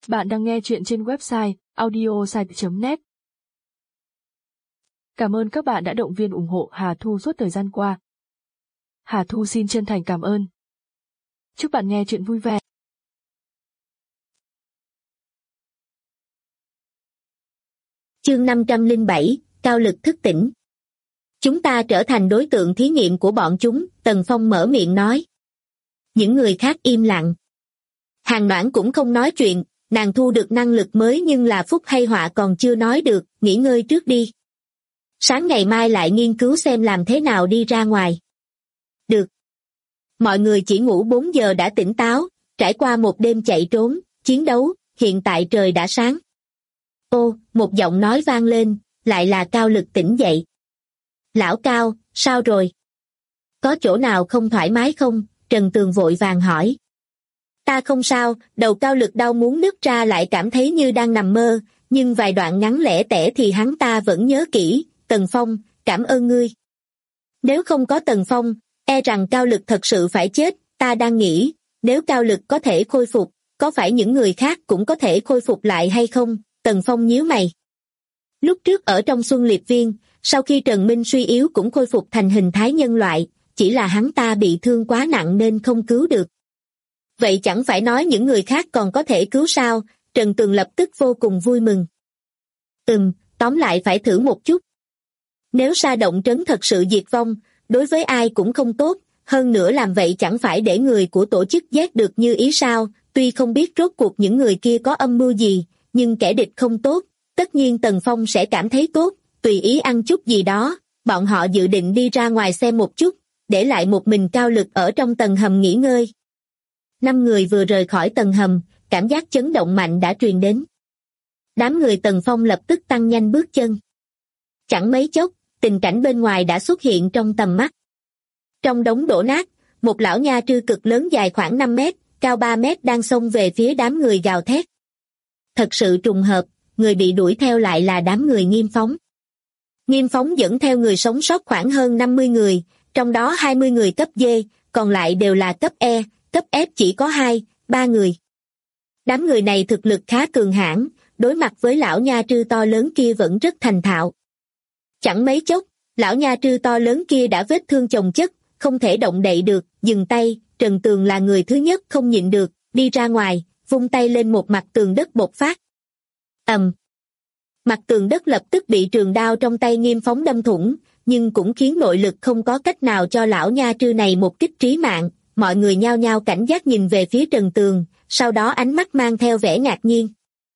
Bạn đang nghe chuyện trên website audiosite.net. Cảm ơn các bạn đã động viên ủng hộ Hà Thu suốt thời gian qua. Hà Thu xin chân thành cảm ơn. Chúc bạn nghe chuyện vui vẻ. Chương 507, Cao Lực thức tỉnh. Chúng ta trở thành đối tượng thí nghiệm của bọn chúng, Tần Phong mở miệng nói. Những người khác im lặng. Hàn Noãn cũng không nói chuyện, nàng thu được năng lực mới nhưng là phúc hay họa còn chưa nói được, nghỉ ngơi trước đi. Sáng ngày mai lại nghiên cứu xem làm thế nào đi ra ngoài. Được. Mọi người chỉ ngủ 4 giờ đã tỉnh táo, trải qua một đêm chạy trốn, chiến đấu, hiện tại trời đã sáng. Ô, một giọng nói vang lên, lại là Cao Lực tỉnh dậy. Lão Cao, sao rồi? Có chỗ nào không thoải mái không? Trần Tường vội vàng hỏi. Ta không sao, đầu Cao Lực đau muốn nứt ra lại cảm thấy như đang nằm mơ, nhưng vài đoạn ngắn lẻ tẻ thì hắn ta vẫn nhớ kỹ. Tần Phong, cảm ơn ngươi. Nếu không có Tần Phong, e rằng Cao Lực thật sự phải chết. Ta đang nghĩ, nếu Cao Lực có thể khôi phục, có phải những người khác cũng có thể khôi phục lại hay không? Tần Phong nhíu mày. Lúc trước ở trong Xuân Liệp Viên, sau khi Trần Minh suy yếu cũng khôi phục thành hình thái nhân loại, chỉ là hắn ta bị thương quá nặng nên không cứu được. Vậy chẳng phải nói những người khác còn có thể cứu sao? Trần Tường lập tức vô cùng vui mừng. Tóm lại phải thử một chút. Nếu Sa Động Trấn thật sự diệt vong, đối với ai cũng không tốt, hơn nữa làm vậy chẳng phải để người của tổ chức giác được như ý sao? Tuy không biết rốt cuộc những người kia có âm mưu gì, nhưng kẻ địch không tốt, tất nhiên Tần Phong sẽ cảm thấy tốt, tùy ý ăn chút gì đó. Bọn họ dự định đi ra ngoài xem một chút, để lại một mình Cao Lực ở trong tầng hầm nghỉ ngơi. 5 người vừa rời khỏi tầng hầm, cảm giác chấn động mạnh đã truyền đến. Đám người Tần Phong lập tức tăng nhanh bước chân. Chẳng mấy chốc, tình cảnh bên ngoài đã xuất hiện trong tầm mắt. Trong đống đổ nát, một lão nha trư cực lớn dài khoảng 5 mét, cao 3 mét đang xông về phía đám người gào thét. Thật sự trùng hợp, người bị đuổi theo lại là đám người Nghiêm Phóng. Nghiêm Phóng dẫn theo người sống sót khoảng hơn 50 người, trong đó 20 người cấp D, còn lại đều là cấp E, cấp F chỉ có 2-3 người. Đám người này thực lực khá cường hãn, đối mặt với lão nha trư to lớn kia vẫn rất thành thạo. Chẳng mấy chốc, lão nha trư to lớn kia đã vết thương chồng chất, không thể động đậy được, dừng tay. Trần Tường là người thứ nhất không nhịn được, đi ra ngoài, vung tay lên một mặt tường đất bộc phát. Mặt tường đất lập tức bị trường đao trong tay Nghiêm Phóng đâm thủng, nhưng cũng khiến nội lực không có cách nào cho lão nha trư này một kích trí mạng. Mọi người nhao nhao cảnh giác nhìn về phía Trần Tường, sau đó ánh mắt mang theo vẻ ngạc nhiên.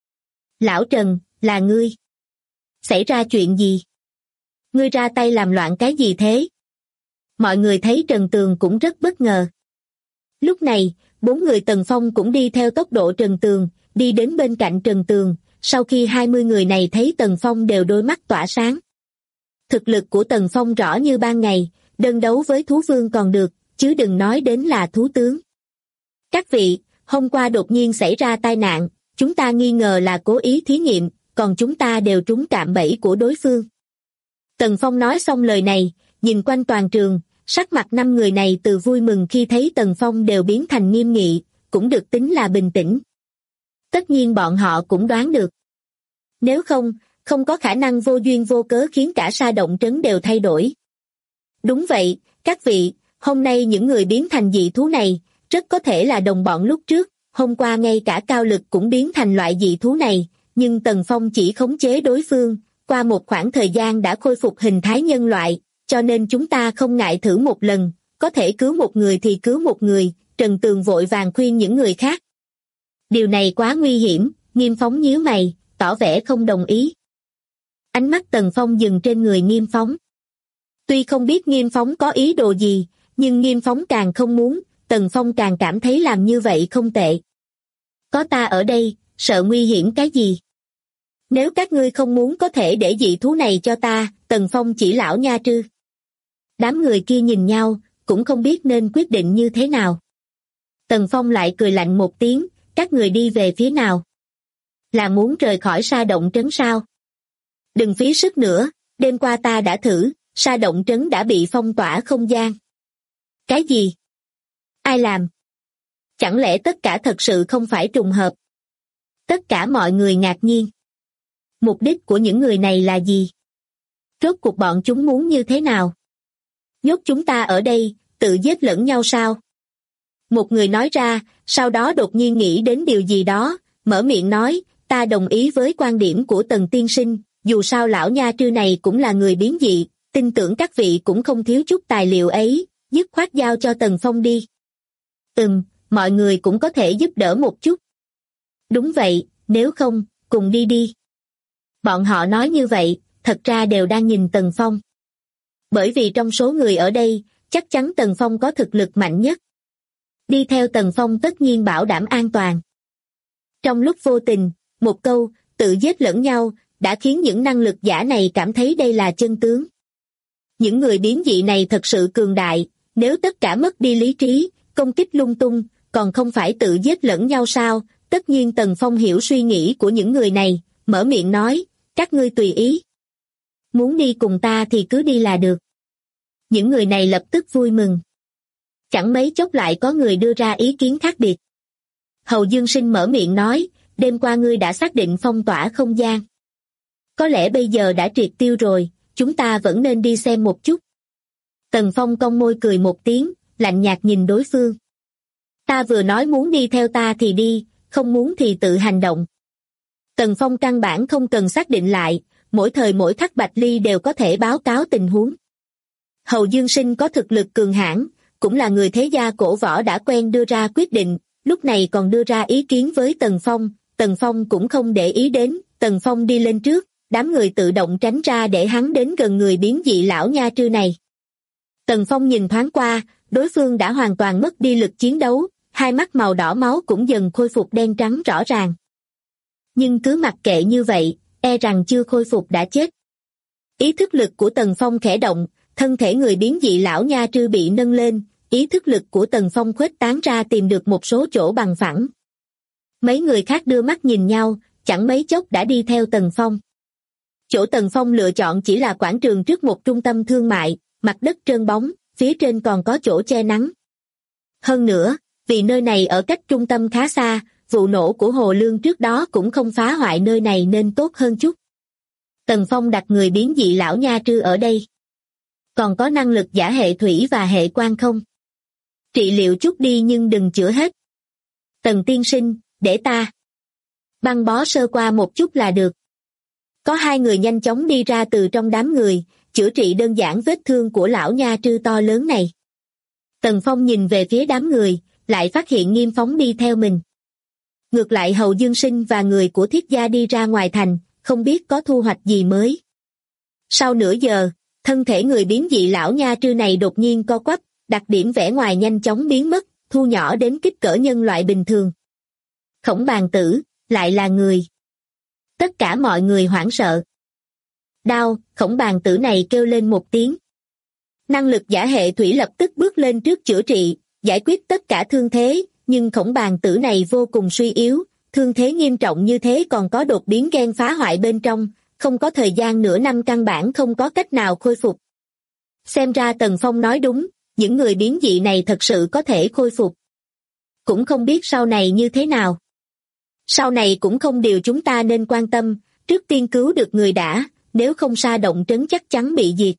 Lão Trần, là ngươi? Xảy ra chuyện gì? Ngươi ra tay làm loạn cái gì thế? Mọi người thấy Trần Tường cũng rất bất ngờ. Lúc này, 4 người Tần Phong cũng đi theo tốc độ Trần Tường, đi đến bên cạnh Trần Tường. Sau khi 20 người này thấy Tần Phong đều đôi mắt tỏa sáng. Thực lực của Tần Phong rõ như ban ngày, đơn đấu với thú vương còn được, chứ đừng nói đến là thú tướng. Các vị, hôm qua đột nhiên xảy ra tai nạn, chúng ta nghi ngờ là cố ý thí nghiệm, còn chúng ta đều trúng cạm bẫy của đối phương. Tần Phong nói xong lời này, nhìn quanh toàn trường, sắc mặt 5 người này từ vui mừng khi thấy Tần Phong đều biến thành nghiêm nghị, cũng được tính là bình tĩnh. Tất nhiên bọn họ cũng đoán được. Nếu không có khả năng vô duyên vô cớ khiến cả Sa Động Trấn đều thay đổi. Đúng vậy, các vị, hôm nay những người biến thành dị thú này, rất có thể là đồng bọn lúc trước, hôm qua ngay cả Cao Lực cũng biến thành loại dị thú này, nhưng Tần Phong chỉ khống chế đối phương, qua một khoảng thời gian đã khôi phục hình thái nhân loại, cho nên chúng ta không ngại thử một lần, có thể cứu một người thì cứu một người. Trần Tường vội vàng khuyên những người khác. Điều này quá nguy hiểm, Nghiêm Phóng nhíu mày, tỏ vẻ không đồng ý. Ánh mắt Tần Phong dừng trên người Nghiêm Phóng. Tuy không biết Nghiêm Phóng có ý đồ gì, nhưng Nghiêm Phóng càng không muốn, Tần Phong càng cảm thấy làm như vậy không tệ. Có ta ở đây, sợ nguy hiểm cái gì? Nếu các ngươi không muốn có thể để dị thú này cho ta, Tần Phong chỉ lão nha trư. Đám người kia nhìn nhau, cũng không biết nên quyết định như thế nào. Tần Phong lại cười lạnh một tiếng, các người đi về phía nào? Là muốn rời khỏi Sa Động Trấn sao? Đừng phí sức nữa, đêm qua ta đã thử, Sa Động Trấn đã bị phong tỏa không gian. Cái gì? Ai làm? Chẳng lẽ tất cả thật sự không phải trùng hợp? Tất cả mọi người ngạc nhiên. Mục đích của những người này là gì? Rốt cuộc bọn chúng muốn như thế nào? Nhốt chúng ta ở đây, tự giết lẫn nhau sao? Một người nói ra, sau đó đột nhiên nghĩ đến điều gì đó, mở miệng nói, ta đồng ý với quan điểm của Tần tiên sinh, dù sao lão nha trư này cũng là người biến dị, tin tưởng các vị cũng không thiếu chút tài liệu ấy, dứt khoát giao cho Tần Phong đi. Mọi người cũng có thể giúp đỡ một chút. Đúng vậy, nếu không, cùng đi đi. Bọn họ nói như vậy, thật ra đều đang nhìn Tần Phong. Bởi vì trong số người ở đây, chắc chắn Tần Phong có thực lực mạnh nhất. Đi theo Tần Phong tất nhiên bảo đảm an toàn. Trong lúc vô tình, một câu, tự giết lẫn nhau, đã khiến những năng lực giả này cảm thấy đây là chân tướng. Những người biến dị này thật sự cường đại, nếu tất cả mất đi lý trí, công kích lung tung, còn không phải tự giết lẫn nhau sao? Tất nhiên Tần Phong hiểu suy nghĩ của những người này, mở miệng nói, các ngươi tùy ý. Muốn đi cùng ta thì cứ đi là được. Những người này lập tức vui mừng. Chẳng mấy chốc lại có người đưa ra ý kiến khác biệt. Hầu Dương Sinh mở miệng nói, đêm qua ngươi đã xác định phong tỏa không gian. Có lẽ bây giờ đã triệt tiêu rồi, chúng ta vẫn nên đi xem một chút. Tần Phong cong môi cười một tiếng, lạnh nhạt nhìn đối phương. Ta vừa nói muốn đi theo ta thì đi, không muốn thì tự hành động. Tần Phong căn bản không cần xác định lại, mỗi thời mỗi khắc Bạch Ly đều có thể báo cáo tình huống. Hầu Dương Sinh có thực lực cường hãn, cũng là người thế gia cổ võ đã quen đưa ra quyết định, lúc này còn đưa ra ý kiến với Tần Phong cũng không để ý đến, Tần Phong đi lên trước, đám người tự động tránh ra để hắn đến gần người biến dị lão nha trư này. Tần Phong nhìn thoáng qua, đối phương đã hoàn toàn mất đi lực chiến đấu, hai mắt màu đỏ máu cũng dần khôi phục đen trắng rõ ràng. Nhưng cứ mặc kệ như vậy, e rằng chưa khôi phục đã chết. Ý thức lực của Tần Phong khẽ động, thân thể người biến dị lão nha trư bị nâng lên, ý thức lực của Tần Phong khuếch tán ra tìm được một số chỗ bằng phẳng. Mấy người khác đưa mắt nhìn nhau, chẳng mấy chốc đã đi theo Tần Phong. Chỗ Tần Phong lựa chọn chỉ là quảng trường trước một trung tâm thương mại, mặt đất trơn bóng, phía trên còn có chỗ che nắng. Hơn nữa, vì nơi này ở cách trung tâm khá xa, vụ nổ của Hồ Lương trước đó cũng không phá hoại nơi này nên tốt hơn chút. Tần Phong đặt người biến dị lão nha trư ở đây. Còn có năng lực giả hệ thủy và hệ quang không? Trị liệu chút đi nhưng đừng chữa hết. Tần tiên sinh, để ta băng bó sơ qua một chút là được. Có hai người nhanh chóng đi ra từ trong đám người, chữa trị đơn giản vết thương của lão nha trư to lớn này. Tần Phong nhìn về phía đám người, lại phát hiện Nghiêm Phóng đi theo mình. Ngược lại Hầu Dương Sinh và người của Thiết gia đi ra ngoài thành, không biết có thu hoạch gì mới. Sau nửa giờ, thân thể người biến dị lão nha trư này đột nhiên co quắp, đặc điểm vẻ ngoài nhanh chóng biến mất, thu nhỏ đến kích cỡ nhân loại bình thường. Khổng Bàn Tử, lại là người. Tất cả mọi người hoảng sợ. Đau, Khổng Bàn Tử này kêu lên một tiếng. Năng lực giả hệ thủy lập tức bước lên trước chữa trị, giải quyết tất cả thương thế, nhưng Khổng Bàn Tử này vô cùng suy yếu, thương thế nghiêm trọng như thế còn có đột biến gen phá hoại bên trong, không có thời gian nửa năm căn bản không có cách nào khôi phục. Xem ra Tần Phong nói đúng, những người biến dị này thật sự có thể khôi phục. Cũng không biết sau này như thế nào. Sau này cũng không điều chúng ta nên quan tâm, trước tiên cứu được người đã, nếu không Sa Động Trấn chắc chắn bị diệt.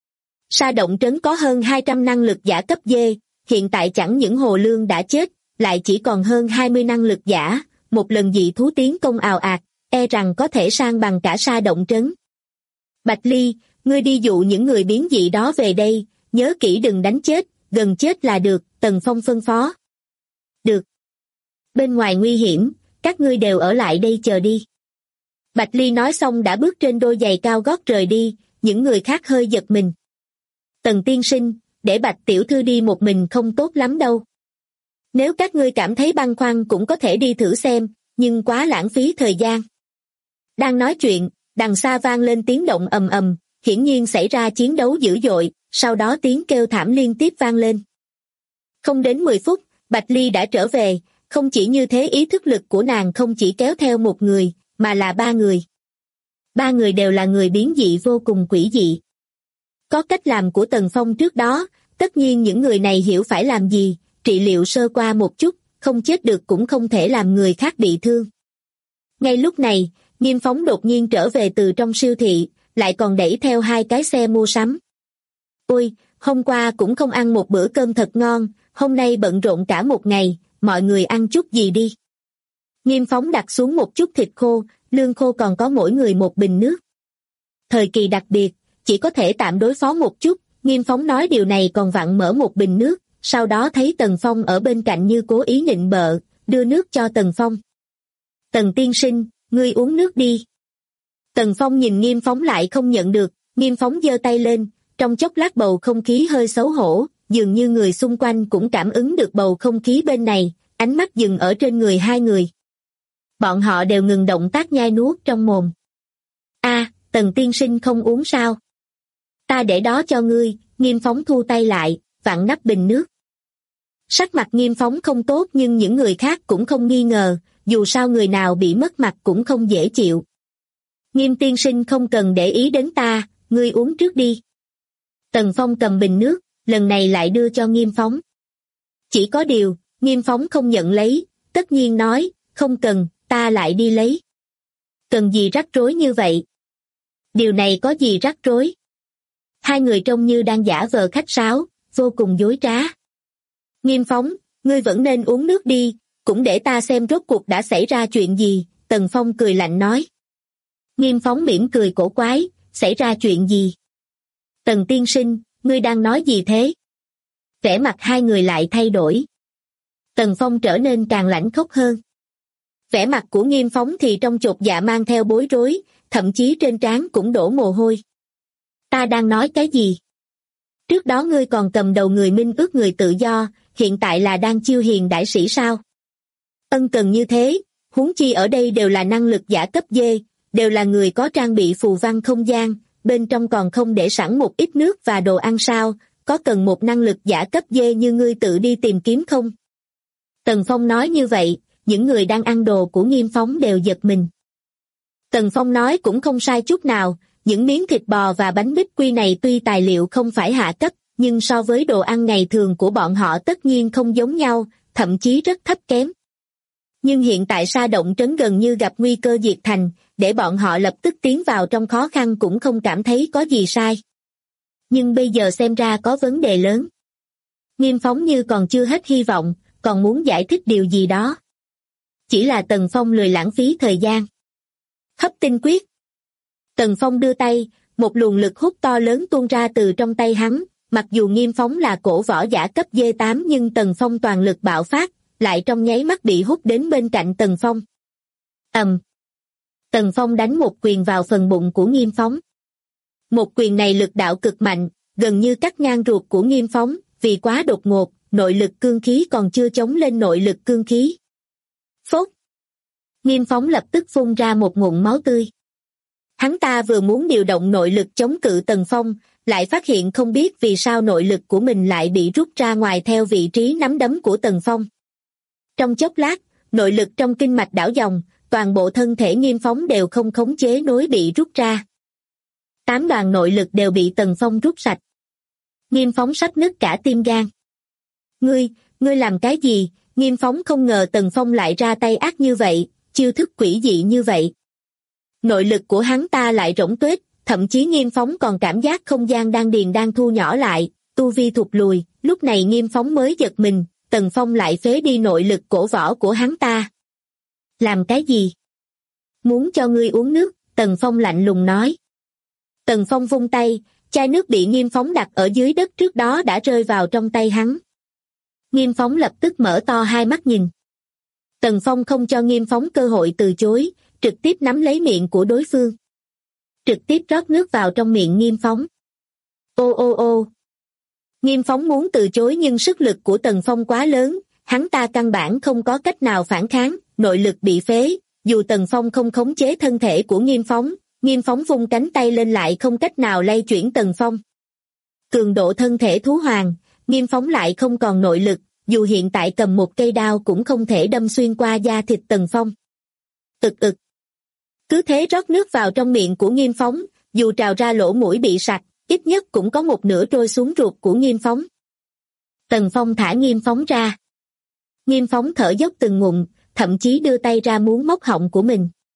Sa Động Trấn có hơn 200 năng lực giả cấp D, hiện tại chẳng những Hồ Lương đã chết, lại chỉ còn hơn 20 năng lực giả, một lần dị thú tiến công ào ạt, e rằng có thể san bằng cả Sa Động Trấn. Bạch Ly, ngươi đi dụ những người biến dị đó về đây, nhớ kỹ đừng đánh chết, gần chết là được, Tần Phong phân phó. Được. Bên ngoài nguy hiểm, các ngươi đều ở lại đây chờ đi. Bạch Ly nói xong đã bước trên đôi giày cao gót rời đi, những người khác hơi giật mình. Tần tiên sinh, để Bạch tiểu thư đi một mình không tốt lắm đâu. Nếu các ngươi cảm thấy băn khoăn cũng có thể đi thử xem, nhưng quá lãng phí thời gian. Đang nói chuyện, đằng xa vang lên tiếng động ầm ầm, hiển nhiên xảy ra chiến đấu dữ dội, sau đó tiếng kêu thảm liên tiếp vang lên. Không đến 10 phút, Bạch Ly đã trở về, không chỉ như thế ý thức lực của nàng không chỉ kéo theo một người, mà là 3 người. 3 người đều là người biến dị vô cùng quỷ dị. Có cách làm của Tần Phong trước đó, tất nhiên những người này hiểu phải làm gì, trị liệu sơ qua một chút, không chết được cũng không thể làm người khác bị thương. Ngay lúc này, Nghiêm Phóng đột nhiên trở về từ trong siêu thị, lại còn đẩy theo 2 cái xe mua sắm. Ôi, hôm qua cũng không ăn một bữa cơm thật ngon, hôm nay bận rộn cả một ngày, mọi người ăn chút gì đi. Nghiêm Phóng đặt xuống một chút thịt khô, lương khô còn có mỗi người một bình nước. Thời kỳ đặc biệt, chỉ có thể tạm đối phó một chút, Nghiêm Phóng nói điều này còn vặn mở một bình nước, sau đó thấy Tần Phong ở bên cạnh như cố ý nịnh bợ, đưa nước cho Tần Phong. Tần tiên sinh, ngươi uống nước đi. Tần Phong nhìn Nghiêm Phóng lại không nhận được, Nghiêm Phóng giơ tay lên, trong chốc lát bầu không khí hơi xấu hổ, dường như người xung quanh cũng cảm ứng được bầu không khí bên này, ánh mắt dừng ở trên người hai người. Bọn họ đều ngừng động tác nhai nuốt trong mồm. Tần tiên sinh không uống sao? Ta để đó cho ngươi, Nghiêm Phóng thu tay lại, vặn nắp bình nước. Sắc mặt Nghiêm Phóng không tốt nhưng những người khác cũng không nghi ngờ, dù sao người nào bị mất mặt cũng không dễ chịu. Nghiêm tiên sinh không cần để ý đến ta, ngươi uống trước đi. Tần Phong cầm bình nước, lần này lại đưa cho Nghiêm Phóng. Chỉ có điều, Nghiêm Phóng không nhận lấy, tất nhiên nói, không cần, ta lại đi lấy. Cần gì rắc rối như vậy? Điều này có gì rắc rối? Hai người trông như đang giả vờ khách sáo, vô cùng dối trá. Nghiêm Phóng, ngươi vẫn nên uống nước đi, cũng để ta xem rốt cuộc đã xảy ra chuyện gì, Tần Phong cười lạnh nói. Nghiêm Phóng mỉm cười cổ quái, xảy ra chuyện gì? Tần tiên sinh, ngươi đang nói gì thế? Vẻ mặt hai người lại thay đổi. Tần Phong trở nên càng lãnh khốc hơn. Vẻ mặt của Nghiêm Phóng thì trong chột dạ mang theo bối rối, thậm chí trên trán cũng đổ mồ hôi. Ta đang nói cái gì? Trước đó ngươi còn cầm đầu người minh ước người tự do, hiện tại là đang chiêu hiền đại sĩ sao? Ân cần như thế, huống chi ở đây đều là năng lực giả cấp D, đều là người có trang bị phù văn không gian, bên trong còn không để sẵn một ít nước và đồ ăn sao, có cần một năng lực giả cấp D như ngươi tự đi tìm kiếm không? Tần Phong nói như vậy, những người đang ăn đồ của Nghiêm Phóng đều giật mình. Tần Phong nói cũng không sai chút nào, những miếng thịt bò và bánh bích quy này tuy tài liệu không phải hạ cấp, nhưng so với đồ ăn ngày thường của bọn họ tất nhiên không giống nhau, thậm chí rất thấp kém. Nhưng hiện tại Sa Động Trấn gần như gặp nguy cơ diệt thành, để bọn họ lập tức tiến vào trong khó khăn cũng không cảm thấy có gì sai. Nhưng bây giờ xem ra có vấn đề lớn. Nghiêm Phóng như còn chưa hết hy vọng, còn muốn giải thích điều gì đó. Chỉ là Tần Phong lười lãng phí thời gian. Hấp tinh quyết. Tần Phong đưa tay, một luồng lực hút to lớn tuôn ra từ trong tay hắn, mặc dù Nghiêm Phóng là cổ võ giả cấp D8 nhưng Tần Phong toàn lực bạo phát, lại trong nháy mắt bị hút đến bên cạnh Tần Phong. Tần Phong đánh một quyền vào phần bụng của Nghiêm Phóng. Một quyền này lực đạo cực mạnh, gần như cắt ngang ruột của Nghiêm Phóng, vì quá đột ngột, nội lực cương khí còn chưa chống lên nội lực cương khí. Phốt! Nghiêm Phóng lập tức phun ra một ngụm máu tươi. Hắn ta vừa muốn điều động nội lực chống cự Tần Phong, lại phát hiện không biết vì sao nội lực của mình lại bị rút ra ngoài theo vị trí nắm đấm của Tần Phong. Trong chốc lát, nội lực trong kinh mạch đảo dòng, toàn bộ thân thể Nghiêm Phóng đều không khống chế nối bị rút ra. 8 đoàn nội lực đều bị Tần Phong rút sạch. Nghiêm Phóng sắp nứt cả tim gan. Ngươi làm cái gì? Nghiêm Phóng không ngờ Tần Phong lại ra tay ác như vậy, chiêu thức quỷ dị như vậy. Nội lực của hắn ta lại rỗng tuếch, thậm chí Nghiêm Phóng còn cảm giác không gian đan điền đang thu nhỏ lại, tu vi thụt lùi, lúc này Nghiêm Phóng mới giật mình, Tần Phong lại phế đi nội lực cổ võ của hắn ta. Làm cái gì? Muốn cho ngươi uống nước, Tần Phong lạnh lùng nói. Tần Phong vung tay, chai nước bị Nghiêm Phóng đặt ở dưới đất trước đó đã rơi vào trong tay hắn. Nghiêm Phóng lập tức mở to hai mắt nhìn. Tần Phong không cho Nghiêm Phóng cơ hội từ chối, trực tiếp nắm lấy miệng của đối phương. Trực tiếp rót nước vào trong miệng Nghiêm Phóng. Ô. Nghiêm Phóng muốn từ chối nhưng sức lực của Tần Phong quá lớn, hắn ta căn bản không có cách nào phản kháng, nội lực bị phế, dù Tần Phong không khống chế thân thể của Nghiêm Phóng vung cánh tay lên lại không cách nào lay chuyển Tần Phong. Cường độ thân thể thú hoàng, Nghiêm Phóng lại không còn nội lực, dù hiện tại cầm một cây đao cũng không thể đâm xuyên qua da thịt Tần Phong. Cứ thế rót nước vào trong miệng của Nghiêm Phóng, dù trào ra lỗ mũi bị sặc, ít nhất cũng có một nửa trôi xuống ruột của Nghiêm Phóng. Tần Phong thả Nghiêm Phóng ra. Nghiêm Phóng thở dốc từng ngụm, thậm chí đưa tay ra muốn móc họng của mình,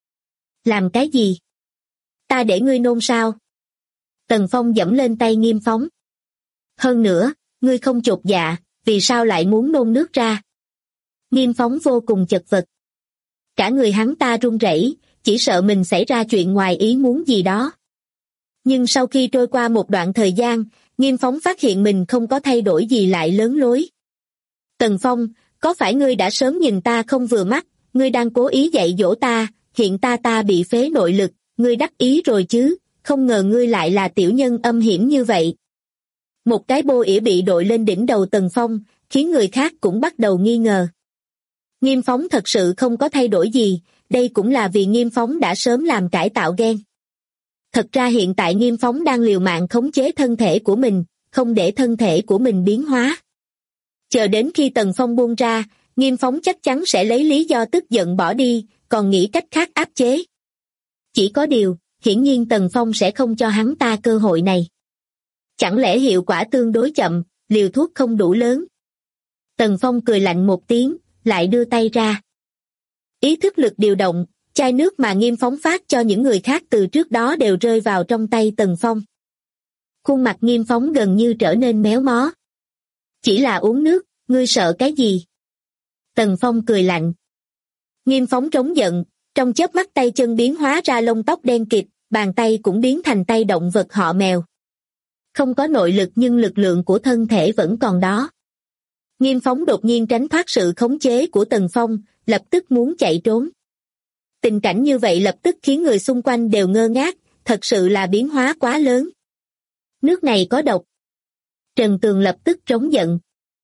Làm cái gì? Ta để ngươi nôn sao? Tần Phong giẫm lên tay Nghiêm Phóng. Hơn nữa, ngươi không chột dạ, vì sao lại muốn nôn nước ra? Nghiêm Phóng vô cùng chật vật. Cả người hắn ta run rẩy, chỉ sợ mình xảy ra chuyện ngoài ý muốn gì đó. Nhưng sau khi trôi qua một đoạn thời gian, Nghiêm Phóng phát hiện mình không có thay đổi gì lại lớn lối. Tần Phong, có phải ngươi đã sớm nhìn ta không vừa mắt, ngươi đang cố ý dạy dỗ ta, hiện ta bị phế nội lực, ngươi đắc ý rồi chứ, không ngờ ngươi lại là tiểu nhân âm hiểm như vậy. Một cái bô ỉa bị đội lên đỉnh đầu Tần Phong, khiến người khác cũng bắt đầu nghi ngờ. Nghiêm Phóng thật sự không có thay đổi gì, đây cũng là vì Nghiêm Phóng đã sớm làm cải tạo gen. Thật ra hiện tại Nghiêm Phóng đang liều mạng khống chế thân thể của mình, không để thân thể của mình biến hóa. Chờ đến khi Tần Phong buông ra, Nghiêm Phóng chắc chắn sẽ lấy lý do tức giận bỏ đi, còn nghĩ cách khác áp chế. Chỉ có điều, hiển nhiên Tần Phong sẽ không cho hắn ta cơ hội này. Chẳng lẽ hiệu quả tương đối chậm, liều thuốc không đủ lớn? Tần Phong cười lạnh một tiếng, lại đưa tay ra. Ý thức lực điều động, chai nước mà Nghiêm Phóng phát cho những người khác từ trước đó đều rơi vào trong tay Tần Phong. Khuôn mặt Nghiêm Phóng gần như trở nên méo mó. Chỉ là uống nước, ngươi sợ cái gì? Tần Phong cười lạnh. Nghiêm Phóng trống giận, trong chớp mắt tay chân biến hóa ra lông tóc đen kịt, bàn tay cũng biến thành tay động vật họ mèo. Không có nội lực nhưng lực lượng của thân thể vẫn còn đó. Nghiêm Phóng đột nhiên tránh thoát sự khống chế của Tần Phong, lập tức muốn chạy trốn. Tình cảnh như vậy lập tức khiến người xung quanh đều ngơ ngác, thật sự là biến hóa quá lớn. Nước này có độc. Trần Tường lập tức trống giận.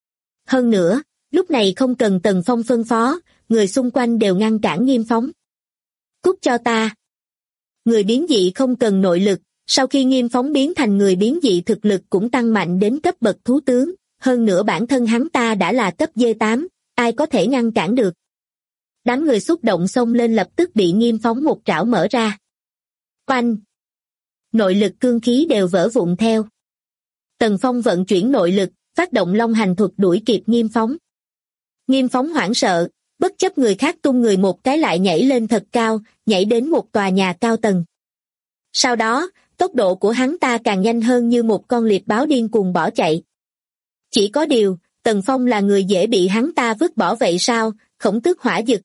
Hơn nữa, lúc này không cần Tần Phong phân phó, người xung quanh đều ngăn cản Nghiêm Phóng. Cút cho ta. Người biến dị không cần nội lực, sau khi Nghiêm Phóng biến thành người biến dị thực lực cũng tăng mạnh đến cấp bậc thú tướng, hơn nữa bản thân hắn ta đã là cấp D8, ai có thể ngăn cản được. Đám người xúc động xông lên lập tức bị Nghiêm Phóng một trảo mở ra. Oanh! Nội lực cương khí đều vỡ vụn theo. Tần Phong vận chuyển nội lực, phát động long hành thuật đuổi kịp Nghiêm Phóng. Nghiêm Phóng hoảng sợ, bất chấp người khác tung người một cái lại nhảy lên thật cao, nhảy đến một tòa nhà cao tầng. Sau đó, tốc độ của hắn ta càng nhanh hơn như một con liệp báo điên cuồng bỏ chạy. Chỉ có điều, Tần Phong là người dễ bị hắn ta vứt bỏ vậy sao, Khổng Tước hỏa dực.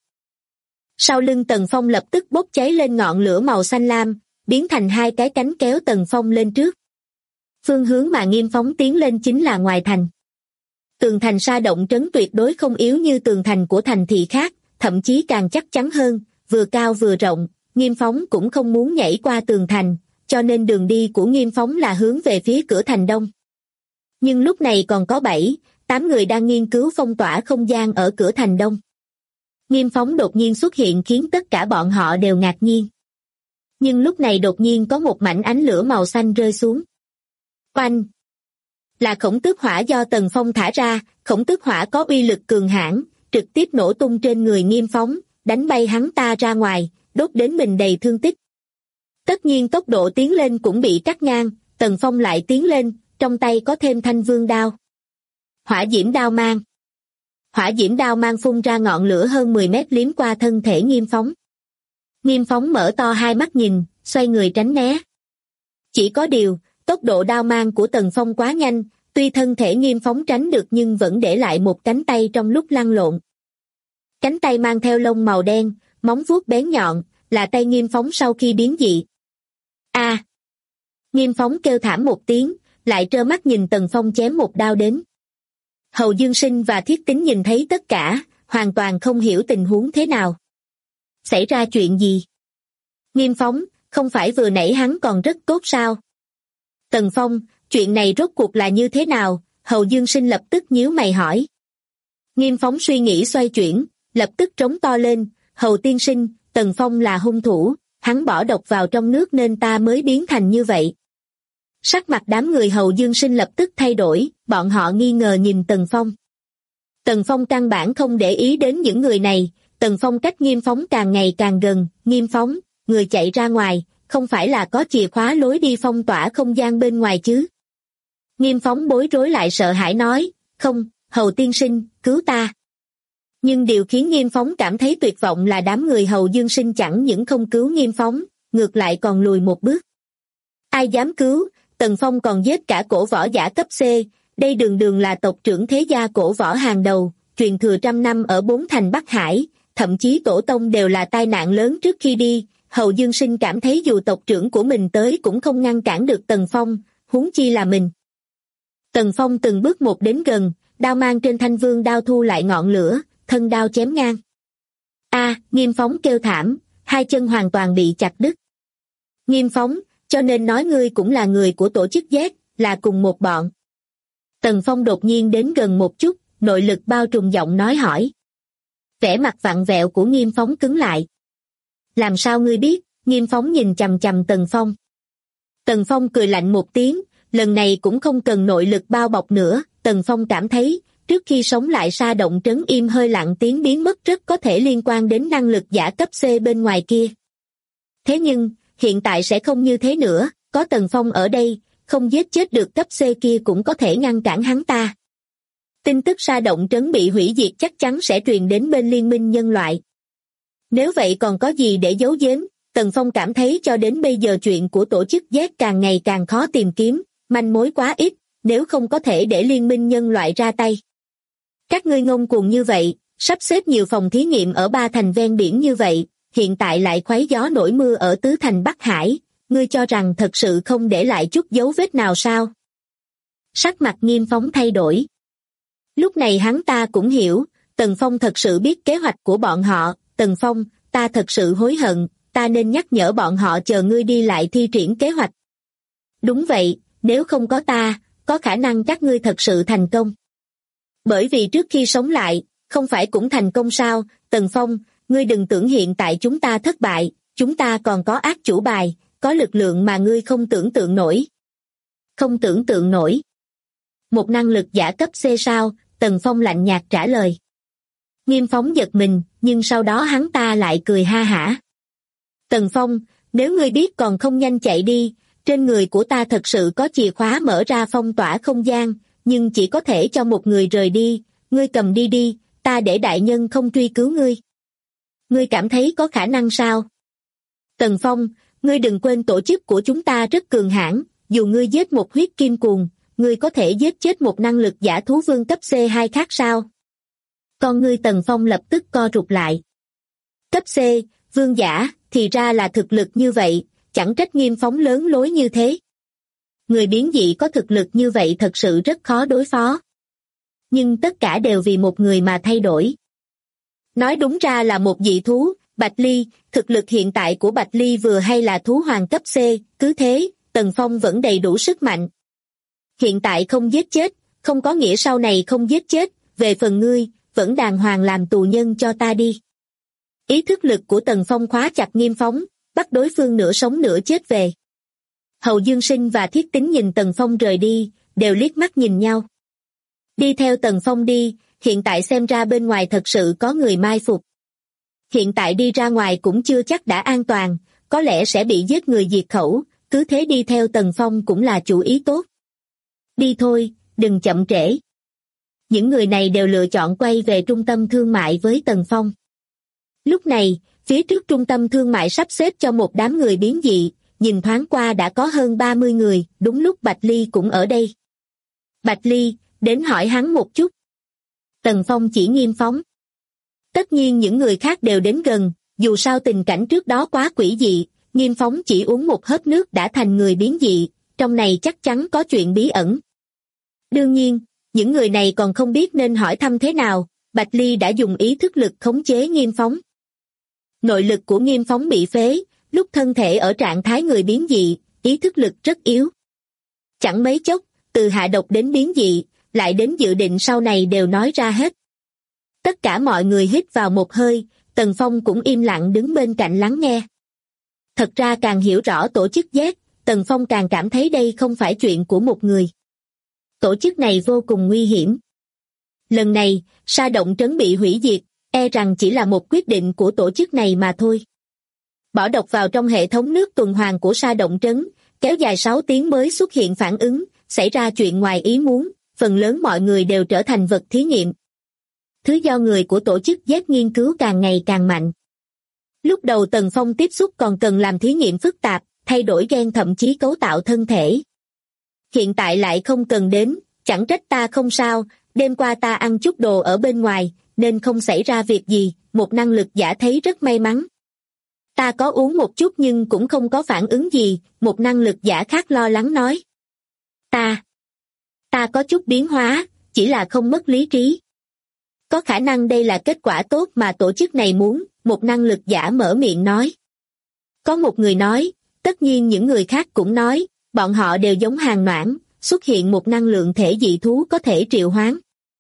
Sau lưng Tần Phong lập tức bốc cháy lên ngọn lửa màu xanh lam, biến thành hai cái cánh kéo Tần Phong lên trước. Phương hướng mà Nghiêm Phóng tiến lên chính là ngoài thành. Tường thành sa động trấn tuyệt đối không yếu như tường thành của thành thị khác, thậm chí càng chắc chắn hơn, vừa cao vừa rộng, Nghiêm Phóng cũng không muốn nhảy qua tường thành, cho nên đường đi của Nghiêm Phóng là hướng về phía cửa thành đông. Nhưng lúc này còn có 7-8 người đang nghiên cứu phong tỏa không gian ở cửa thành đông. Nghiêm Phóng đột nhiên xuất hiện khiến tất cả bọn họ đều ngạc nhiên. Nhưng lúc này đột nhiên có một mảnh ánh lửa màu xanh rơi xuống. Oanh! Là Khổng Tước hỏa do Tần Phong thả ra, Khổng Tước hỏa có uy lực cường hãn, trực tiếp nổ tung trên người Nghiêm Phóng, đánh bay hắn ta ra ngoài, đốt đến mình đầy thương tích. Tất nhiên tốc độ tiến lên cũng bị cắt ngang, Tần Phong lại tiến lên, trong tay có thêm thanh vương đao. Hỏa diễm đao mang. Hỏa diễm đao mang phun ra ngọn lửa hơn 10 mét liếm qua thân thể Nghiêm Phóng. Nghiêm Phóng mở to hai mắt nhìn, xoay người tránh né. Chỉ có điều, tốc độ đao mang của Tần Phong quá nhanh, tuy thân thể Nghiêm Phóng tránh được nhưng vẫn để lại một cánh tay trong lúc lăn lộn. Cánh tay mang theo lông màu đen, móng vuốt bén nhọn, là tay Nghiêm Phóng sau khi biến dị. A! Nghiêm Phóng kêu thảm một tiếng, lại trơ mắt nhìn Tần Phong chém một đao đến. Hầu Dương Sinh và Thiết Tín nhìn thấy tất cả, hoàn toàn không hiểu tình huống thế nào. Xảy ra chuyện gì? Nghiêm Phóng, không phải vừa nãy hắn còn rất tốt sao? Tần Phong, chuyện này rốt cuộc là như thế nào? Hầu Dương Sinh lập tức nhíu mày hỏi. Nghiêm Phóng suy nghĩ xoay chuyển, lập tức trống to lên, Hầu tiên sinh, Tần Phong là hung thủ, hắn bỏ độc vào trong nước nên ta mới biến thành như vậy. Sắc mặt đám người Hầu Dương Sinh lập tức thay đổi, bọn họ nghi ngờ nhìn Tần Phong. Tần Phong căn bản không để ý đến những người này, Tần Phong cách Nghiêm Phóng càng ngày càng gần, Nghiêm Phóng, người chạy ra ngoài, không phải là có chìa khóa lối đi phong tỏa không gian bên ngoài chứ? Nghiêm Phóng bối rối lại sợ hãi nói, không, Hầu tiên sinh, cứu ta. Nhưng điều khiến Nghiêm Phóng cảm thấy tuyệt vọng là đám người Hầu Dương Sinh chẳng những không cứu Nghiêm Phóng, ngược lại còn lùi một bước. Ai dám cứu, Tần Phong còn giết cả cổ võ giả cấp C, đây đường đường là tộc trưởng thế gia cổ võ hàng đầu, truyền thừa trăm năm ở bốn thành Bắc Hải, thậm chí tổ tông đều là tai nạn lớn trước khi đi. Hầu Dương Sinh cảm thấy dù tộc trưởng của mình tới cũng không ngăn cản được Tần Phong, huống chi là mình. Tần Phong từng bước một đến gần, đao mang trên thanh vương đao thu lại ngọn lửa, thân đao chém ngang. Nghiêm Phóng kêu thảm, hai chân hoàn toàn bị chặt đứt. Nghiêm Phóng, cho nên nói ngươi cũng là người của tổ chức Z, là cùng một bọn. Tần Phong đột nhiên đến gần một chút, nội lực bao trùm giọng nói hỏi. Vẻ mặt vặn vẹo của Nghiêm Phóng cứng lại. Làm sao ngươi biết? Nghiêm Phóng nhìn chằm chằm Tần Phong. Tần Phong cười lạnh một tiếng, lần này cũng không cần nội lực bao bọc nữa. Tần Phong cảm thấy, trước khi sống lại sa động trấn im hơi lặng tiếng biến mất rất có thể liên quan đến năng lực giả cấp C bên ngoài kia. Thế nhưng, hiện tại sẽ không như thế nữa, có Tần Phong ở đây, không giết chết được cấp C kia cũng có thể ngăn cản hắn ta. Tin tức sa động trấn bị hủy diệt chắc chắn sẽ truyền đến bên liên minh nhân loại. Nếu vậy còn có gì để giấu giếm, Tần Phong cảm thấy cho đến bây giờ chuyện của tổ chức Z càng ngày càng khó tìm kiếm, manh mối quá ít, nếu không có thể để liên minh nhân loại ra tay. Các ngươi ngông cuồng như vậy, sắp xếp nhiều phòng thí nghiệm ở ba thành ven biển như vậy, hiện tại lại khoáy gió nổi mưa ở tứ thành Bắc Hải, ngươi cho rằng thật sự không để lại chút dấu vết nào sao? Sắc mặt Nghiêm Phóng thay đổi. Lúc này hắn ta cũng hiểu, Tần Phong thật sự biết kế hoạch của bọn họ. Tần Phong, ta thật sự hối hận, ta nên nhắc nhở bọn họ chờ ngươi đi lại thi triển kế hoạch. Đúng vậy, nếu không có ta, có khả năng các ngươi thật sự thành công. Bởi vì trước khi sống lại, không phải cũng thành công sao? Tần Phong, ngươi đừng tưởng hiện tại chúng ta thất bại, chúng ta còn có ác chủ bài, có lực lượng mà ngươi không tưởng tượng nổi. Không tưởng tượng nổi. Một năng lực giả cấp C sao? Tần Phong lạnh nhạt trả lời. Nghiêm Phóng giật mình, nhưng sau đó hắn ta lại cười ha hả. Tần Phong, nếu ngươi biết còn không nhanh chạy đi, trên người của ta thật sự có chìa khóa mở ra phong tỏa không gian, nhưng chỉ có thể cho một người rời đi, ngươi cầm đi đi, ta để đại nhân không truy cứu ngươi. Ngươi cảm thấy có khả năng sao? Tần Phong, ngươi đừng quên tổ chức của chúng ta rất cường hãn, dù ngươi giết một huyết kim cuồng, ngươi có thể giết chết một năng lực giả thú vương cấp C2 khác sao? Con ngươi Tần Phong lập tức co rụt lại. Cấp C, vương giả, thì ra là thực lực như vậy, chẳng trách Nghiêm Phóng lớn lối như thế. Người biến dị có thực lực như vậy thật sự rất khó đối phó. Nhưng tất cả đều vì một người mà thay đổi. Nói đúng ra là một dị thú, Bạch Ly, thực lực hiện tại của Bạch Ly vừa hay là thú hoàng cấp C, cứ thế, Tần Phong vẫn đầy đủ sức mạnh. Hiện tại không giết chết, không có nghĩa sau này không giết chết, về phần ngươi, vẫn đàng hoàng làm tù nhân cho ta đi. Ý thức lực của Tần Phong khóa chặt Nghiêm Phóng, bắt đối phương nửa sống nửa chết về. Hầu Dương Sinh và Thiết Tín nhìn Tần Phong rời đi, đều liếc mắt nhìn nhau. Đi theo Tần Phong đi, hiện tại xem ra bên ngoài thật sự có người mai phục. Hiện tại đi ra ngoài cũng chưa chắc đã an toàn, có lẽ sẽ bị giết người diệt khẩu, cứ thế đi theo Tần Phong cũng là chủ ý tốt. Đi thôi, đừng chậm trễ. Những người này đều lựa chọn quay về trung tâm thương mại với Tần Phong. Lúc này, phía trước trung tâm thương mại sắp xếp cho một đám người biến dị, nhìn thoáng qua đã có hơn 30 người, đúng lúc Bạch Ly cũng ở đây. Bạch Ly, đến hỏi hắn một chút. Tần Phong chỉ Nghiêm Phóng. Tất nhiên những người khác đều đến gần, dù sao tình cảnh trước đó quá quỷ dị, Nghiêm Phóng chỉ uống một hớp nước đã thành người biến dị, trong này chắc chắn có chuyện bí ẩn. Đương nhiên, những người này còn không biết nên hỏi thăm thế nào, Bạch Ly đã dùng ý thức lực khống chế Nghiêm Phóng. Nội lực của Nghiêm Phóng bị phế, lúc thân thể ở trạng thái người biến dị, ý thức lực rất yếu. Chẳng mấy chốc, từ hạ độc đến biến dị, lại đến dự định sau này đều nói ra hết. Tất cả mọi người hít vào một hơi, Tần Phong cũng im lặng đứng bên cạnh lắng nghe. Thật ra càng hiểu rõ tổ chức Z, Tần Phong càng cảm thấy đây không phải chuyện của một người. Tổ chức này vô cùng nguy hiểm. Lần này, sa động trấn bị hủy diệt, e rằng chỉ là một quyết định của tổ chức này mà thôi. Bỏ độc vào trong hệ thống nước tuần hoàn của sa động trấn, kéo dài 6 tiếng mới xuất hiện phản ứng, xảy ra chuyện ngoài ý muốn, phần lớn mọi người đều trở thành vật thí nghiệm. thứ do người của tổ chức Z nghiên cứu càng ngày càng mạnh. Lúc đầu Tần Phong tiếp xúc còn cần làm thí nghiệm phức tạp, thay đổi gen thậm chí cấu tạo thân thể. Hiện tại lại không cần đến, chẳng trách ta không sao, đêm qua ta ăn chút đồ ở bên ngoài, nên không xảy ra việc gì, một năng lực giả thấy rất may mắn. Ta có uống một chút nhưng cũng không có phản ứng gì, một năng lực giả khác lo lắng nói. Ta có chút biến hóa, chỉ là không mất lý trí. Có khả năng đây là kết quả tốt mà tổ chức này muốn, một năng lực giả mở miệng nói. Có một người nói, tất nhiên những người khác cũng nói, bọn họ đều giống Hàn Noãn, xuất hiện một năng lượng thể dị thú có thể triệu hoán.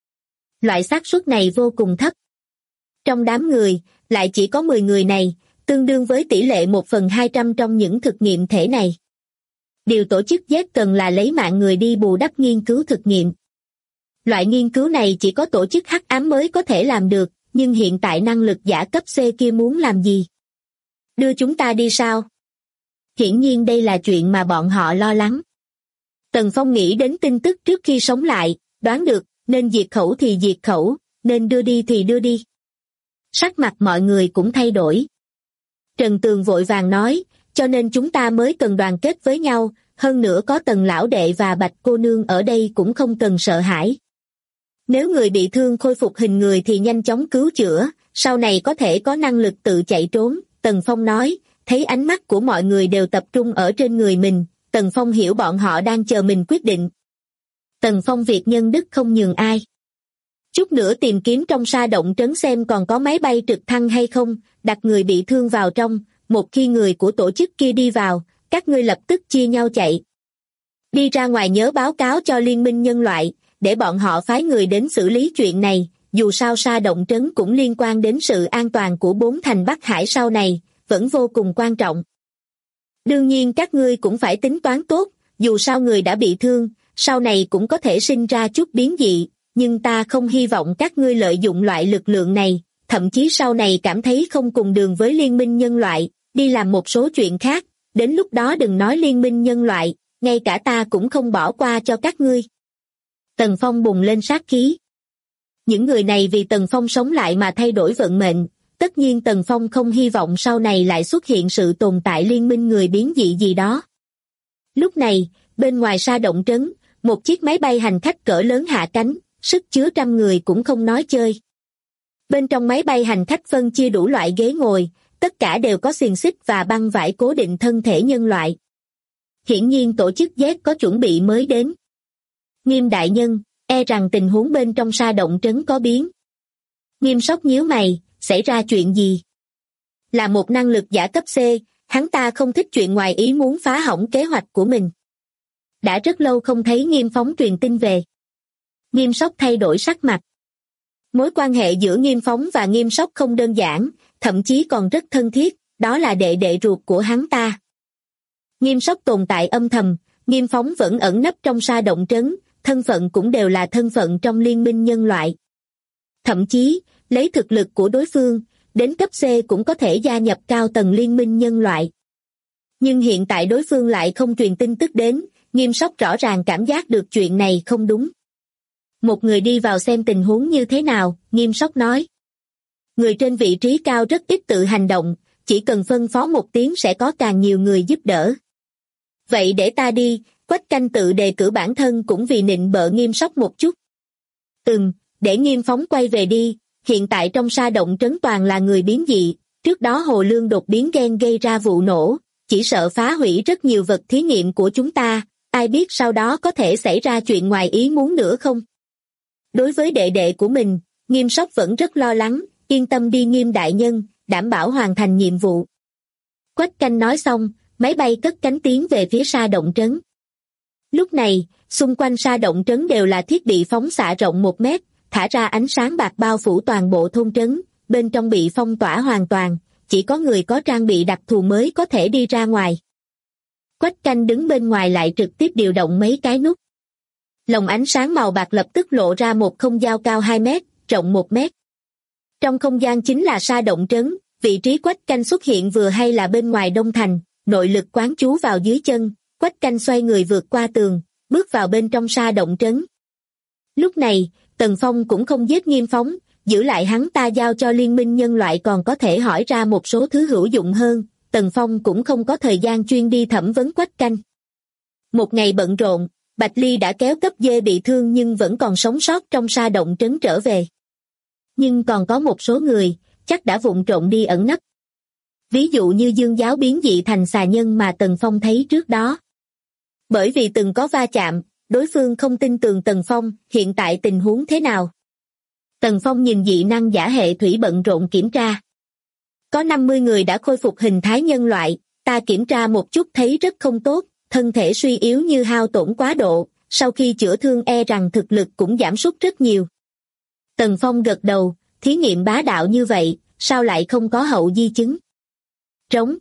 Loại xác suất này vô cùng thấp. Trong đám người, lại chỉ có 10 người này, tương đương với tỷ lệ 1/200 trong những thực nghiệm thể này. Điều tổ chức Z cần là lấy mạng người đi bù đắp nghiên cứu thực nghiệm. Loại nghiên cứu này chỉ có tổ chức hắc ám mới có thể làm được, nhưng hiện tại năng lực giả cấp C kia muốn làm gì? Đưa chúng ta đi sao? Hiển nhiên đây là chuyện mà bọn họ lo lắng. Tần Phong nghĩ đến tin tức trước khi sống lại, đoán được, nên diệt khẩu thì diệt khẩu, nên đưa đi thì đưa đi. Sắc mặt mọi người cũng thay đổi. Trần Tường vội vàng nói, cho nên chúng ta mới cần đoàn kết với nhau, hơn nữa có Tần lão đệ và Bạch cô nương ở đây cũng không cần sợ hãi. Nếu người bị thương khôi phục hình người thì nhanh chóng cứu chữa, sau này có thể có năng lực tự chạy trốn, Tần Phong nói, thấy ánh mắt của mọi người đều tập trung ở trên người mình, Tần Phong hiểu bọn họ đang chờ mình quyết định. Tần Phong việc nhân đức không nhường ai. Chút nữa tìm kiếm trong sa động trấn xem còn có máy bay trực thăng hay không, đặt người bị thương vào trong, một khi người của tổ chức kia đi vào, các ngươi lập tức chia nhau chạy. Đi ra ngoài nhớ báo cáo cho Liên minh nhân loại, để bọn họ phái người đến xử lý chuyện này, dù sao sa động trấn cũng liên quan đến sự an toàn của 4 thành Bắc Hải sau này, vẫn vô cùng quan trọng. Đương nhiên các ngươi cũng phải tính toán tốt, dù sao người đã bị thương, sau này cũng có thể sinh ra chút biến dị, nhưng ta không hy vọng các ngươi lợi dụng loại lực lượng này, thậm chí sau này cảm thấy không cùng đường với liên minh nhân loại, đi làm một số chuyện khác, đến lúc đó đừng nói liên minh nhân loại, ngay cả ta cũng không bỏ qua cho các ngươi. Tần Phong bùng lên sát khí. Những người này vì Tần Phong sống lại mà thay đổi vận mệnh, tất nhiên Tần Phong không hy vọng sau này lại xuất hiện sự tồn tại liên minh người biến dị gì đó. Lúc này, bên ngoài sa động trấn, một chiếc máy bay hành khách cỡ lớn hạ cánh, sức chứa 100 người cũng không nói chơi. Bên trong máy bay hành khách phân chia đủ loại ghế ngồi, tất cả đều có xiềng xích và băng vải cố định thân thể nhân loại. Hiển nhiên tổ chức Z có chuẩn bị mới đến. Nghiêm đại nhân, e rằng tình huống bên trong sa động trấn có biến. Nghiêm Sóc nhíu mày, xảy ra chuyện gì? Là một năng lực giả cấp C, hắn ta không thích chuyện ngoài ý muốn phá hỏng kế hoạch của mình. Đã rất lâu không thấy Nghiêm Phóng truyền tin về. Nghiêm Sóc thay đổi sắc mặt. Mối quan hệ giữa Nghiêm Phóng và Nghiêm Sóc không đơn giản, thậm chí còn rất thân thiết, đó là đệ đệ ruột của hắn ta. Nghiêm Sóc tồn tại âm thầm, Nghiêm Phóng vẫn ẩn nấp trong sa động trấn, thân phận cũng đều là thân phận trong liên minh nhân loại. Thậm chí, lấy thực lực của đối phương, đến cấp C cũng có thể gia nhập cao tầng liên minh nhân loại. Nhưng hiện tại đối phương lại không truyền tin tức đến, Nghiêm Sóc rõ ràng cảm giác được chuyện này không đúng. Một người đi vào xem tình huống như thế nào, Nghiêm Sóc nói. Người trên vị trí cao rất ít tự hành động, chỉ cần phân phó một tiếng sẽ có càng nhiều người giúp đỡ. Vậy để ta đi, Quách Canh tự đề cử bản thân cũng vì nịnh bợ Nghiêm Sóc một chút. Để Nghiêm Phóng quay về đi, hiện tại trong sa động trấn toàn là người biến dị, trước đó Hồ Lương đột biến gen gây ra vụ nổ, chỉ sợ phá hủy rất nhiều vật thí nghiệm của chúng ta, ai biết sau đó có thể xảy ra chuyện ngoài ý muốn nữa không? Đối với đệ đệ của mình, Nghiêm Sóc vẫn rất lo lắng, yên tâm đi Nghiêm đại nhân, đảm bảo hoàn thành nhiệm vụ. Quách Canh nói xong, máy bay cất cánh tiến về phía sa động trấn. Lúc này, xung quanh sa động trấn đều là thiết bị phóng xạ rộng 1 mét, thả ra ánh sáng bạc bao phủ toàn bộ thôn trấn, bên trong bị phong tỏa hoàn toàn, chỉ có người có trang bị đặc thù mới có thể đi ra ngoài. Quách Canh đứng bên ngoài lại trực tiếp điều động mấy cái nút. Lồng ánh sáng màu bạc lập tức lộ ra một không gian cao 2 mét, rộng 1 mét. Trong không gian chính là sa động trấn, vị trí Quách Canh xuất hiện vừa hay là bên ngoài Đông Thành, nội lực quán chú vào dưới chân, Quách Canh xoay người vượt qua tường, bước vào bên trong sa động trấn. Lúc này, Tần Phong cũng không giết Nghiêm Phóng, giữ lại hắn ta giao cho liên minh nhân loại còn có thể hỏi ra một số thứ hữu dụng hơn, Tần Phong cũng không có thời gian chuyên đi thẩm vấn Quách Canh. Một ngày bận rộn, Bạch Ly đã kéo cấp D bị thương nhưng vẫn còn sống sót trong sa động trấn trở về. Nhưng còn có một số người, chắc đã vụng trộm đi ẩn nấp. Ví dụ như Dương Giáo biến dị thành xà nhân mà Tần Phong thấy trước đó. Bởi vì từng có va chạm, đối phương không tin tưởng Tần Phong, hiện tại tình huống thế nào? Tần Phong nhìn dị năng giả hệ thủy bận rộn kiểm tra. Có 50 người đã khôi phục hình thái nhân loại, ta kiểm tra một chút thấy rất không tốt, thân thể suy yếu như hao tổn quá độ, sau khi chữa thương e rằng thực lực cũng giảm sút rất nhiều. Tần Phong gật đầu, thí nghiệm bá đạo như vậy, sao lại không có hậu di chứng? Trống.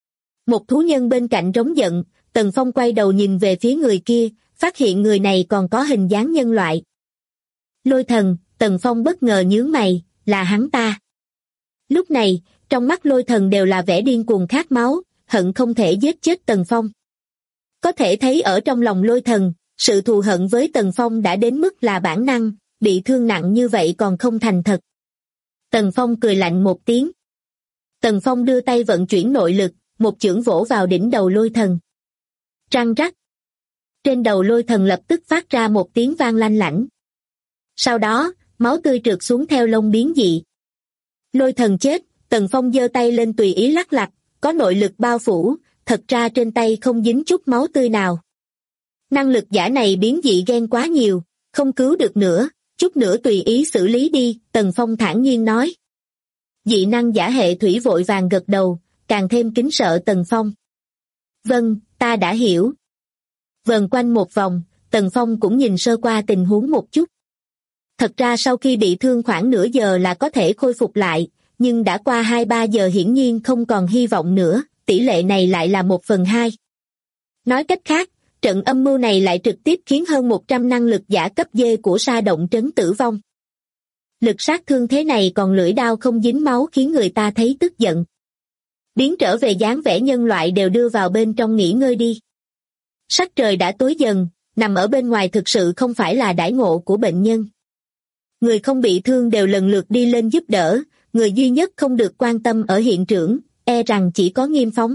Một thú nhân bên cạnh rống giận, Tần Phong quay đầu nhìn về phía người kia, phát hiện người này còn có hình dáng nhân loại. Lôi Thần, Tần Phong bất ngờ nhướng mày, là hắn ta. Lúc này, trong mắt Lôi Thần đều là vẻ điên cuồng khát máu, hận không thể giết chết Tần Phong. Có thể thấy ở trong lòng Lôi Thần, sự thù hận với Tần Phong đã đến mức là bản năng, bị thương nặng như vậy còn không thành thật. Tần Phong cười lạnh một tiếng. Tần Phong đưa tay vận chuyển nội lực, một chưởng vỗ vào đỉnh đầu Lôi Thần. Răng rắc. Trên đầu Lôi Thần lập tức phát ra một tiếng vang lanh lảnh. Sau đó, máu tươi trượt xuống theo lông biến dị. Lôi Thần chết, Tần Phong giơ tay lên tùy ý lắc lắc, có nội lực bao phủ, thật ra trên tay không dính chút máu tươi nào. Năng lực giả này biến dị ghen quá nhiều, không cứu được nữa, chút nữa tùy ý xử lý đi, Tần Phong thản nhiên nói. Dị năng giả hệ thủy vội vàng gật đầu, càng thêm kính sợ Tần Phong. Vâng, ta đã hiểu. Vần quanh một vòng, Tần Phong cũng nhìn sơ qua tình huống một chút. Thật ra sau khi bị thương khoảng nửa giờ là có thể khôi phục lại, nhưng đã qua 2-3 giờ hiển nhiên không còn hy vọng nữa, tỷ lệ này lại là 1/2. Nói cách khác, trận âm mưu này lại trực tiếp khiến hơn 100 năng lực giả cấp D của sa động trấn tử vong. Lực sát thương thế này còn lưỡi đao không dính máu khiến người ta thấy tức giận. Biến trở về dáng vẻ nhân loại đều đưa vào bên trong nghỉ ngơi đi. Sắc trời đã tối dần, nằm ở bên ngoài thực sự không phải là đãi ngộ của bệnh nhân. Người không bị thương đều lần lượt đi lên giúp đỡ, người duy nhất không được quan tâm ở hiện trường, e rằng chỉ có Nghiêm Phóng.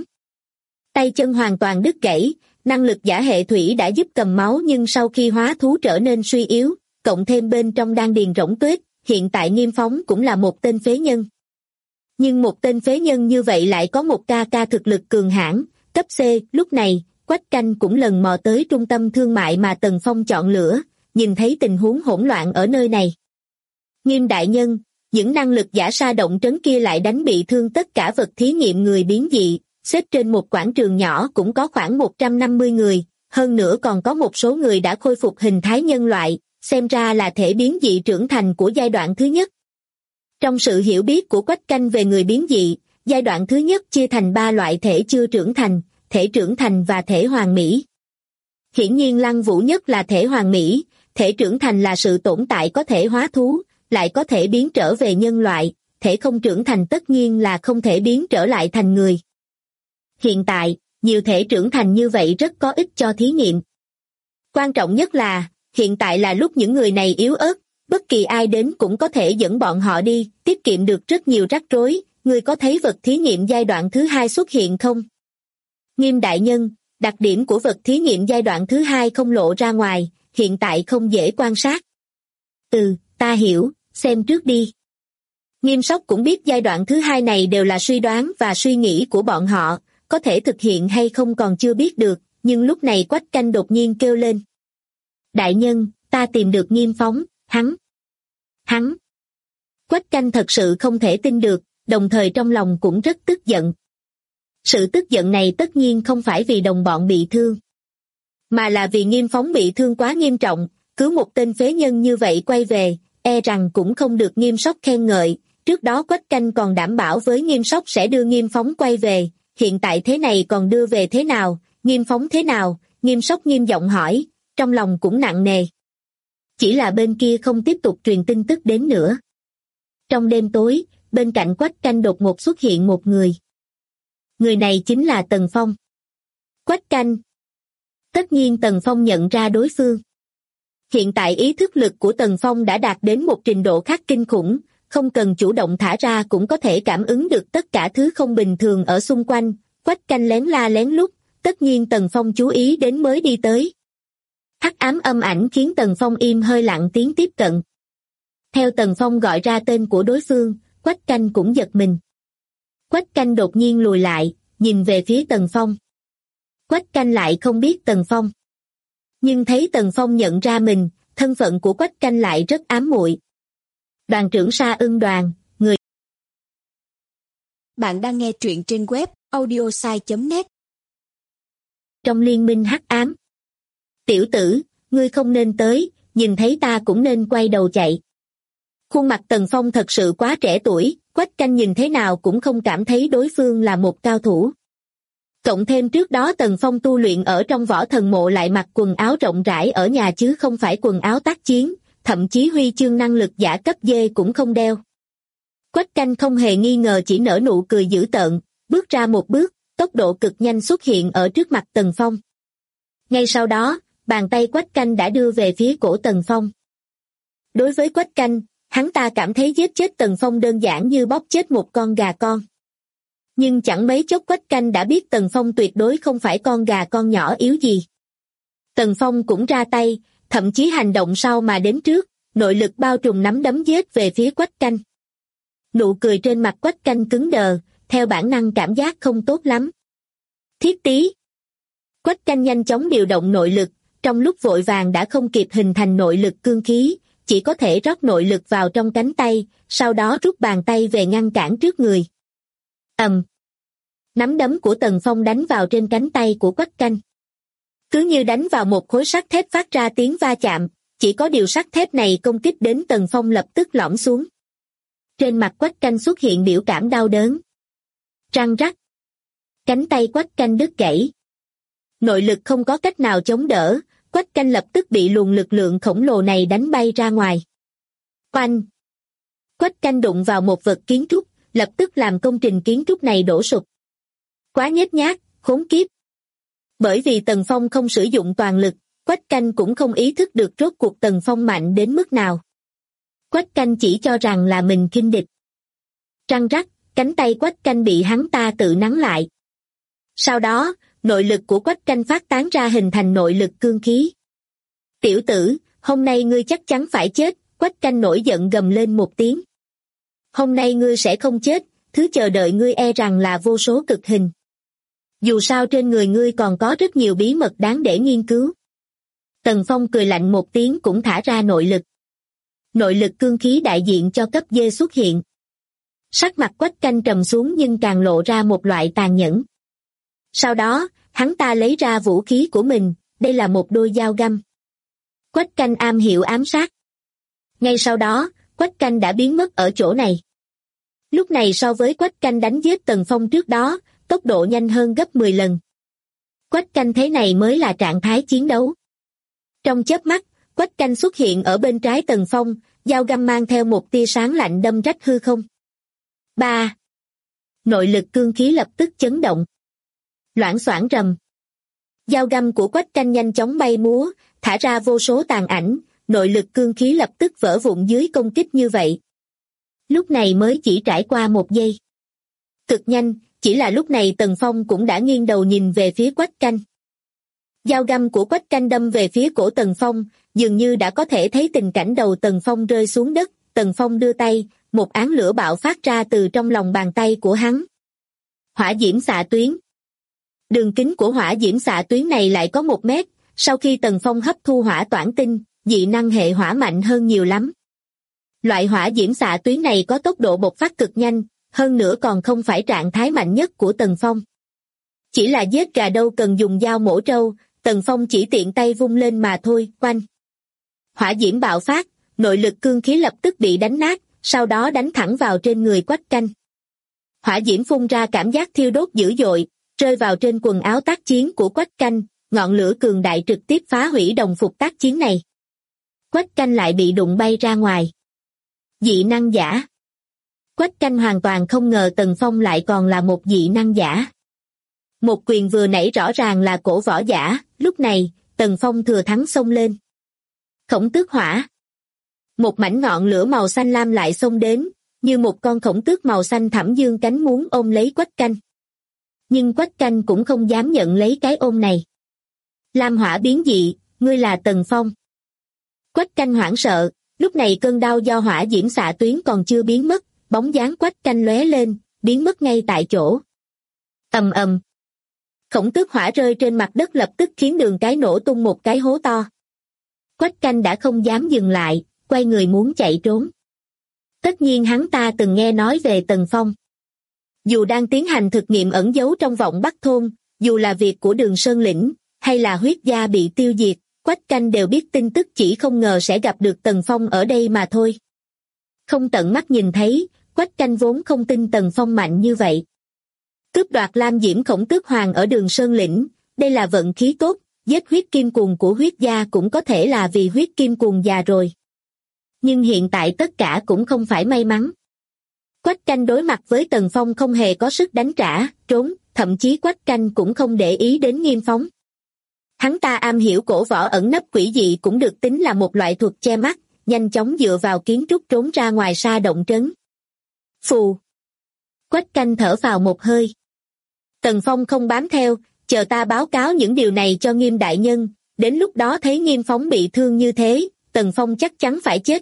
Tay chân hoàn toàn đứt gãy, năng lực giả hệ thủy đã giúp cầm máu nhưng sau khi hóa thú trở nên suy yếu, cộng thêm bên trong đan điền rỗng tuếch, hiện tại Nghiêm Phóng cũng là một tên phế nhân. Nhưng một tên phế nhân như vậy lại có một ca thực lực cường hãn, cấp C, lúc này, Quách Canh cũng lần mò tới trung tâm thương mại mà Tần Phong chọn lựa, nhìn thấy tình huống hỗn loạn ở nơi này. Nghiêm đại nhân, những năng lực giả sa động trấn kia lại đánh bị thương tất cả vật thí nghiệm người biến dị, xếp trên một quảng trường nhỏ cũng có khoảng 150 người, hơn nữa còn có một số người đã khôi phục hình thái nhân loại, xem ra là thể biến dị trưởng thành của giai đoạn thứ nhất. Trong sự hiểu biết của Quách Canh về người biến dị, giai đoạn thứ nhất chia thành 3 loại thể chưa trưởng thành, thể trưởng thành và thể hoàn mỹ. Hiển nhiên Lăng Vũ Nhất là thể hoàn mỹ, thể trưởng thành là sự tồn tại có thể hóa thú, lại có thể biến trở về nhân loại, thể không trưởng thành tất nhiên là không thể biến trở lại thành người. Hiện tại, nhiều thể trưởng thành như vậy rất có ích cho thí nghiệm. Quan trọng nhất là, hiện tại là lúc những người này yếu ớt, bất kỳ ai đến cũng có thể dẫn bọn họ đi, tiết kiệm được rất nhiều rắc rối. Người có thấy vật thí nghiệm giai đoạn thứ 2 xuất hiện không? Nghiêm đại nhân, đặc điểm của vật thí nghiệm giai đoạn thứ 2 không lộ ra ngoài, hiện tại không dễ quan sát. Ta hiểu, xem trước đi. Nghiêm Sóc cũng biết giai đoạn thứ 2 này đều là suy đoán và suy nghĩ của bọn họ, có thể thực hiện hay không còn chưa biết được, nhưng lúc này Quách Canh đột nhiên kêu lên. Đại nhân, ta tìm được Nghiêm Phóng, hắn. Quách Canh thật sự không thể tin được, đồng thời trong lòng cũng rất tức giận. Sự tức giận này tất nhiên không phải vì đồng bọn bị thương, mà là vì Nghiêm Phóng bị thương quá nghiêm trọng, cứu một tên phế nhân như vậy quay về, e rằng cũng không được Nghiêm Sóc khen ngợi. Trước đó Quách Canh còn đảm bảo với Nghiêm Sóc sẽ đưa Nghiêm Phóng quay về, hiện tại thế này còn đưa về thế nào, Nghiêm Phóng thế nào? Nghiêm Sóc nghiêm giọng hỏi, trong lòng cũng nặng nề. Chỉ là bên kia không tiếp tục truyền tin tức đến nữa. Trong đêm tối, bên cạnh Quách Canh đột ngột xuất hiện một người. Người này chính là Tần Phong. Quách Canh. Tất nhiên Tần Phong nhận ra đối phương. Hiện tại ý thức lực của Tần Phong đã đạt đến một trình độ khác kinh khủng, không cần chủ động thả ra cũng có thể cảm ứng được tất cả thứ không bình thường ở xung quanh. Quách Canh lén la lén lút, tất nhiên Tần Phong chú ý đến mới đi tới. Hắc ám âm ảnh khiến Tần Phong im hơi lặng tiếng tiếp cận. Theo Tần Phong gọi ra tên của đối phương, Quách Canh cũng giật mình. Quách Canh đột nhiên lùi lại, nhìn về phía Tần Phong. Quách Canh lại không biết Tần Phong. Nhưng thấy Tần Phong nhận ra mình, thân phận của Quách Canh lại rất ám muội. Đoàn trưởng Sa Ưng Đoàn, người. Bạn đang nghe truyện trên web audiosai.net. Trong liên minh hắc ám. Tiểu tử, ngươi không nên tới, nhìn thấy ta cũng nên quay đầu chạy. Khuôn mặt Tần Phong thật sự quá trẻ tuổi, Quách Canh nhìn thế nào cũng không cảm thấy đối phương là một cao thủ. Cộng thêm trước đó Tần Phong tu luyện ở trong võ thần mộ lại mặc quần áo rộng rãi ở nhà chứ không phải quần áo tác chiến, thậm chí huy chương năng lực giả cấp D cũng không đeo. Quách Canh không hề nghi ngờ, chỉ nở nụ cười dữ tợn, bước ra một bước, tốc độ cực nhanh xuất hiện ở trước mặt Tần Phong. Ngay sau đó, bàn tay Quách Canh đã đưa về phía cổ Tần Phong. Đối với Quách Canh, hắn ta cảm thấy giết chết Tần Phong đơn giản như bóp chết một con gà con. Nhưng chẳng mấy chốc Quách Canh đã biết Tần Phong tuyệt đối không phải con gà con nhỏ yếu gì. Tần Phong cũng ra tay, thậm chí hành động sau mà đến trước, nội lực bao trùm nắm đấm giết về phía Quách Canh. Nụ cười trên mặt Quách Canh cứng đờ, theo bản năng cảm giác không tốt lắm. Thiết tí. Quách Canh nhanh chóng điều động nội lực, trong lúc vội vàng đã không kịp hình thành nội lực cương khí, chỉ có thể rót nội lực vào trong cánh tay, sau đó rút bàn tay về ngăn cản trước người. Nắm đấm của Tần Phong đánh vào trên cánh tay của Quách Canh. Cứ như đánh vào một khối sắt thép phát ra tiếng va chạm, chỉ có điều sắt thép này công kích đến Tần Phong lập tức lõm xuống. Trên mặt Quách Canh xuất hiện biểu cảm đau đớn. Răng rắc. Cánh tay Quách Canh đứt gãy. Nội lực không có cách nào chống đỡ, Quách Canh lập tức bị luồng lực lượng khổng lồ này đánh bay ra ngoài. Oanh! Quách Canh đụng vào một vật kiến trúc, lập tức làm công trình kiến trúc này đổ sụp. Quá nhếch nhác, khốn kiếp. Bởi vì Tần Phong không sử dụng toàn lực, Quách Canh cũng không ý thức được rốt cuộc Tần Phong mạnh đến mức nào. Quách Canh chỉ cho rằng là mình khinh địch. Răng rắc, cánh tay Quách Canh bị hắn ta tự nắn lại. Sau đó, nội lực của Quách Canh phát tán ra hình thành nội lực cương khí. Tiểu tử, hôm nay ngươi chắc chắn phải chết, Quách Canh nổi giận gầm lên một tiếng. Hôm nay ngươi sẽ không chết, thứ chờ đợi ngươi e rằng là vô số cực hình. Dù sao trên người ngươi còn có rất nhiều bí mật đáng để nghiên cứu. Tần Phong cười lạnh một tiếng cũng thả ra nội lực. Nội lực cương khí đại diện cho cấp D xuất hiện. Sắc mặt Quách Canh trầm xuống nhưng càng lộ ra một loại tàn nhẫn. Sau đó, hắn ta lấy ra vũ khí của mình, đây là một đôi dao găm. Quách Canh am hiểu ám sát. Ngay sau đó, Quách Canh đã biến mất ở chỗ này. Lúc này so với Quách Canh đánh giết Tần Phong trước đó, tốc độ nhanh hơn gấp 10 lần. Quách Canh thế này mới là trạng thái chiến đấu. Trong chớp mắt, Quách Canh xuất hiện ở bên trái Tần Phong, dao găm mang theo một tia sáng lạnh đâm rách hư không. 3. Nội lực cương khí lập tức chấn động. Loảng xoảng rầm. Dao găm của Quách Canh nhanh chóng bay múa, thả ra vô số tàn ảnh, nội lực cương khí lập tức vỡ vụn dưới công kích như vậy. Lúc này mới chỉ trải qua một giây. Cực nhanh, chỉ là lúc này Tần Phong cũng đã nghiêng đầu nhìn về phía Quách Canh. Dao găm của Quách Canh đâm về phía cổ Tần Phong, dường như đã có thể thấy tình cảnh đầu Tần Phong rơi xuống đất. Tần Phong đưa tay, một áng lửa bạo phát ra từ trong lòng bàn tay của hắn. Hỏa diễm xạ tuyến. Đường kính của hỏa diễm xạ tuyến này lại có 1 mét, sau khi Tần Phong hấp thu hỏa toản tinh, dị năng hệ hỏa mạnh hơn nhiều lắm. Loại hỏa diễm xạ tuyến này có tốc độ bộc phát cực nhanh, hơn nữa còn không phải trạng thái mạnh nhất của Tần Phong. Chỉ là giết gà đâu cần dùng dao mổ trâu, Tần Phong chỉ tiện tay vung lên mà thôi. Oanh! Hỏa diễm bạo phát, nội lực cương khí lập tức bị đánh nát, sau đó đánh thẳng vào trên người Quách Canh. Hỏa diễm phun ra cảm giác thiêu đốt dữ dội, rơi vào trên quần áo tác chiến của Quách Canh, ngọn lửa cường đại trực tiếp phá hủy đồng phục tác chiến này. Quách Canh lại bị đụng bay ra ngoài. Dị năng giả. Quách Canh hoàn toàn không ngờ Tần Phong lại còn là một dị năng giả. Một quyền vừa nãy rõ ràng là cổ võ giả, lúc này, Tần Phong thừa thắng xông lên. Khổng tước hỏa. Một mảnh ngọn lửa màu xanh lam lại xông đến, như một con khổng tước màu xanh thẳm dương cánh muốn ôm lấy Quách Canh. Nhưng Quách Canh cũng không dám nhận lấy cái ôm này. Lam hỏa biến dị, ngươi là Tần Phong. Quách Canh hoảng sợ, lúc này cơn đau do hỏa diễm xạ tuyến còn chưa biến mất, bóng dáng Quách Canh lóe lên, biến mất ngay tại chỗ. Ầm ầm. Khổng tước hỏa rơi trên mặt đất lập tức khiến đường cái nổ tung một cái hố to. Quách Canh đã không dám dừng lại, quay người muốn chạy trốn. Tất nhiên hắn ta từng nghe nói về Tần Phong. Dù đang tiến hành thực nghiệm ẩn giấu trong vọng Bắc thôn, dù là việc của Đường Sơn Lĩnh, hay là huyết gia bị tiêu diệt, Quách Canh đều biết tin tức, chỉ không ngờ sẽ gặp được Tần Phong ở đây mà thôi. Không tận mắt nhìn thấy, Quách Canh vốn không tin Tần Phong mạnh như vậy. Cướp đoạt Lam Diễm Khổng Tước Hoàng ở Đường Sơn Lĩnh, đây là vận khí tốt, giết huyết kim cuồng của huyết gia cũng có thể là vì huyết kim cuồng già rồi. Nhưng hiện tại tất cả cũng không phải may mắn. Quách Canh đối mặt với Tần Phong không hề có sức đánh trả, trốn, thậm chí Quách Canh cũng không để ý đến Nghiêm Phóng. Hắn ta am hiểu cổ võ ẩn nấp quỷ dị cũng được tính là một loại thuật che mắt, nhanh chóng dựa vào kiến trúc trốn ra ngoài sa động trấn. Phù! Quách Canh thở vào một hơi. Tần Phong không bám theo, chờ ta báo cáo những điều này cho Nghiêm đại nhân, đến lúc đó thấy Nghiêm Phóng bị thương như thế, Tần Phong chắc chắn phải chết.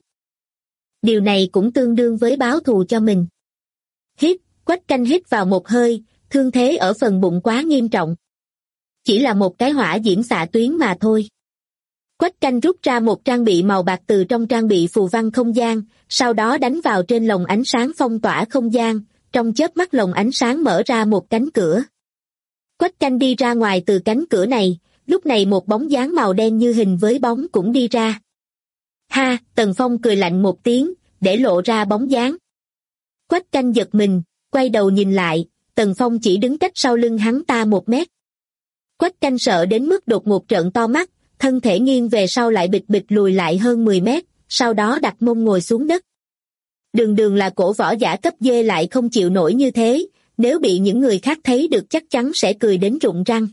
Điều này cũng tương đương với báo thù cho mình. Hít, Quách Canh hít vào một hơi, thương thế ở phần bụng quá nghiêm trọng. Chỉ là một cái hỏa diễm xạ tuyến mà thôi. Quách Canh rút ra một trang bị màu bạc từ trong trang bị phù văn không gian, sau đó đánh vào trên lồng ánh sáng phong tỏa không gian, trong chớp mắt lồng ánh sáng mở ra một cánh cửa. Quách Canh đi ra ngoài từ cánh cửa này, lúc này một bóng dáng màu đen như hình với bóng cũng đi ra. Ha, Tần Phong cười lạnh một tiếng, để lộ ra bóng dáng. Quách Canh giật mình, quay đầu nhìn lại, Tần Phong chỉ đứng cách sau lưng hắn ta 1 mét. Quách Canh sợ đến mức đột ngột trợn to mắt, thân thể nghiêng về sau lại bịch bịch lùi lại hơn 10 mét, sau đó đặt mông ngồi xuống đất. Đường đường là cổ võ giả cấp D lại không chịu nổi như thế, nếu bị những người khác thấy được chắc chắn sẽ cười đến rụng răng.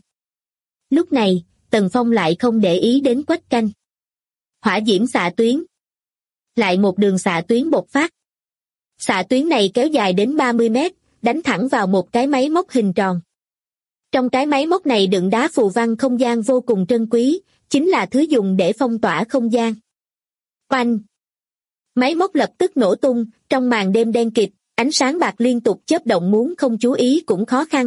Lúc này, Tần Phong lại không để ý đến Quách Canh. Hỏa diễm xạ tuyến. Lại một đường xạ tuyến bộc phát. Xạ tuyến này kéo dài đến 30 mét, đánh thẳng vào một cái máy móc hình tròn. Trong cái máy móc này đựng đá phù văn không gian vô cùng trân quý, chính là thứ dùng để phong tỏa không gian. Oanh! Máy móc lập tức nổ tung, trong màn đêm đen kịt, ánh sáng bạc liên tục chớp động, muốn không chú ý cũng khó khăn.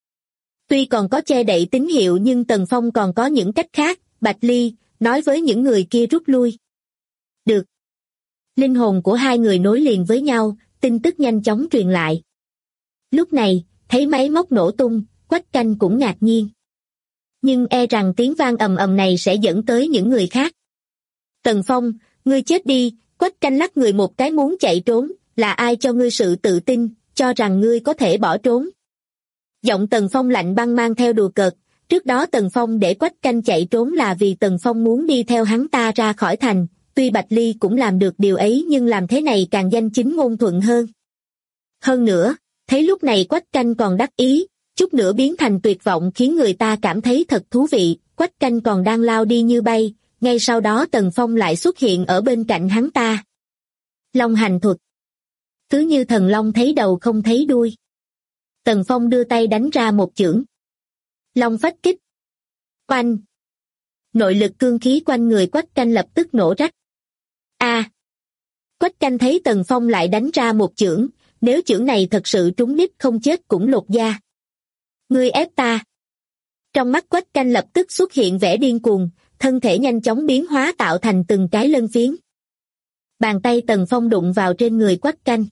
Tuy còn có che đậy tín hiệu nhưng Tần Phong còn có những cách khác, Bạch Ly nói với những người kia rút lui. Được. Linh hồn của hai người nối liền với nhau, tin tức nhanh chóng truyền lại. Lúc này, thấy máy móc nổ tung, Quách Canh cũng ngạc nhiên. Nhưng e rằng tiếng vang ầm ầm này sẽ dẫn tới những người khác. Tần Phong, ngươi chết đi, Quách Canh lắc người một cái muốn chạy trốn, là ai cho ngươi sự tự tin, cho rằng ngươi có thể bỏ trốn. Giọng Tần Phong lạnh băng mang theo đùa cợt, trước đó Tần Phong để Quách Canh chạy trốn là vì Tần Phong muốn đi theo hắn ta ra khỏi thành, tuy Bạch Ly cũng làm được điều ấy nhưng làm thế này càng danh chính ngôn thuận hơn. Hơn nữa, thấy lúc này Quách Canh còn đắc ý, chút nữa biến thành tuyệt vọng khiến người ta cảm thấy thật thú vị, Quách Canh còn đang lao đi như bay, ngay sau đó Tần Phong lại xuất hiện ở bên cạnh hắn ta. Long hành thuật. Cứ như thần long thấy đầu không thấy đuôi. Tần Phong đưa tay đánh ra một chưởng. Long phách kích. Oanh. Nội lực cương khí quanh người Quách Canh lập tức nổ rách. A. Quách Canh thấy Tần Phong lại đánh ra một chưởng, nếu chưởng này thật sự trúng đích không chết cũng lột da. Ngươi ép ta. Trong mắt Quách Canh lập tức xuất hiện vẻ điên cuồng, thân thể nhanh chóng biến hóa tạo thành từng cái lân phiến. Bàn tay Tần Phong đụng vào trên người Quách Canh.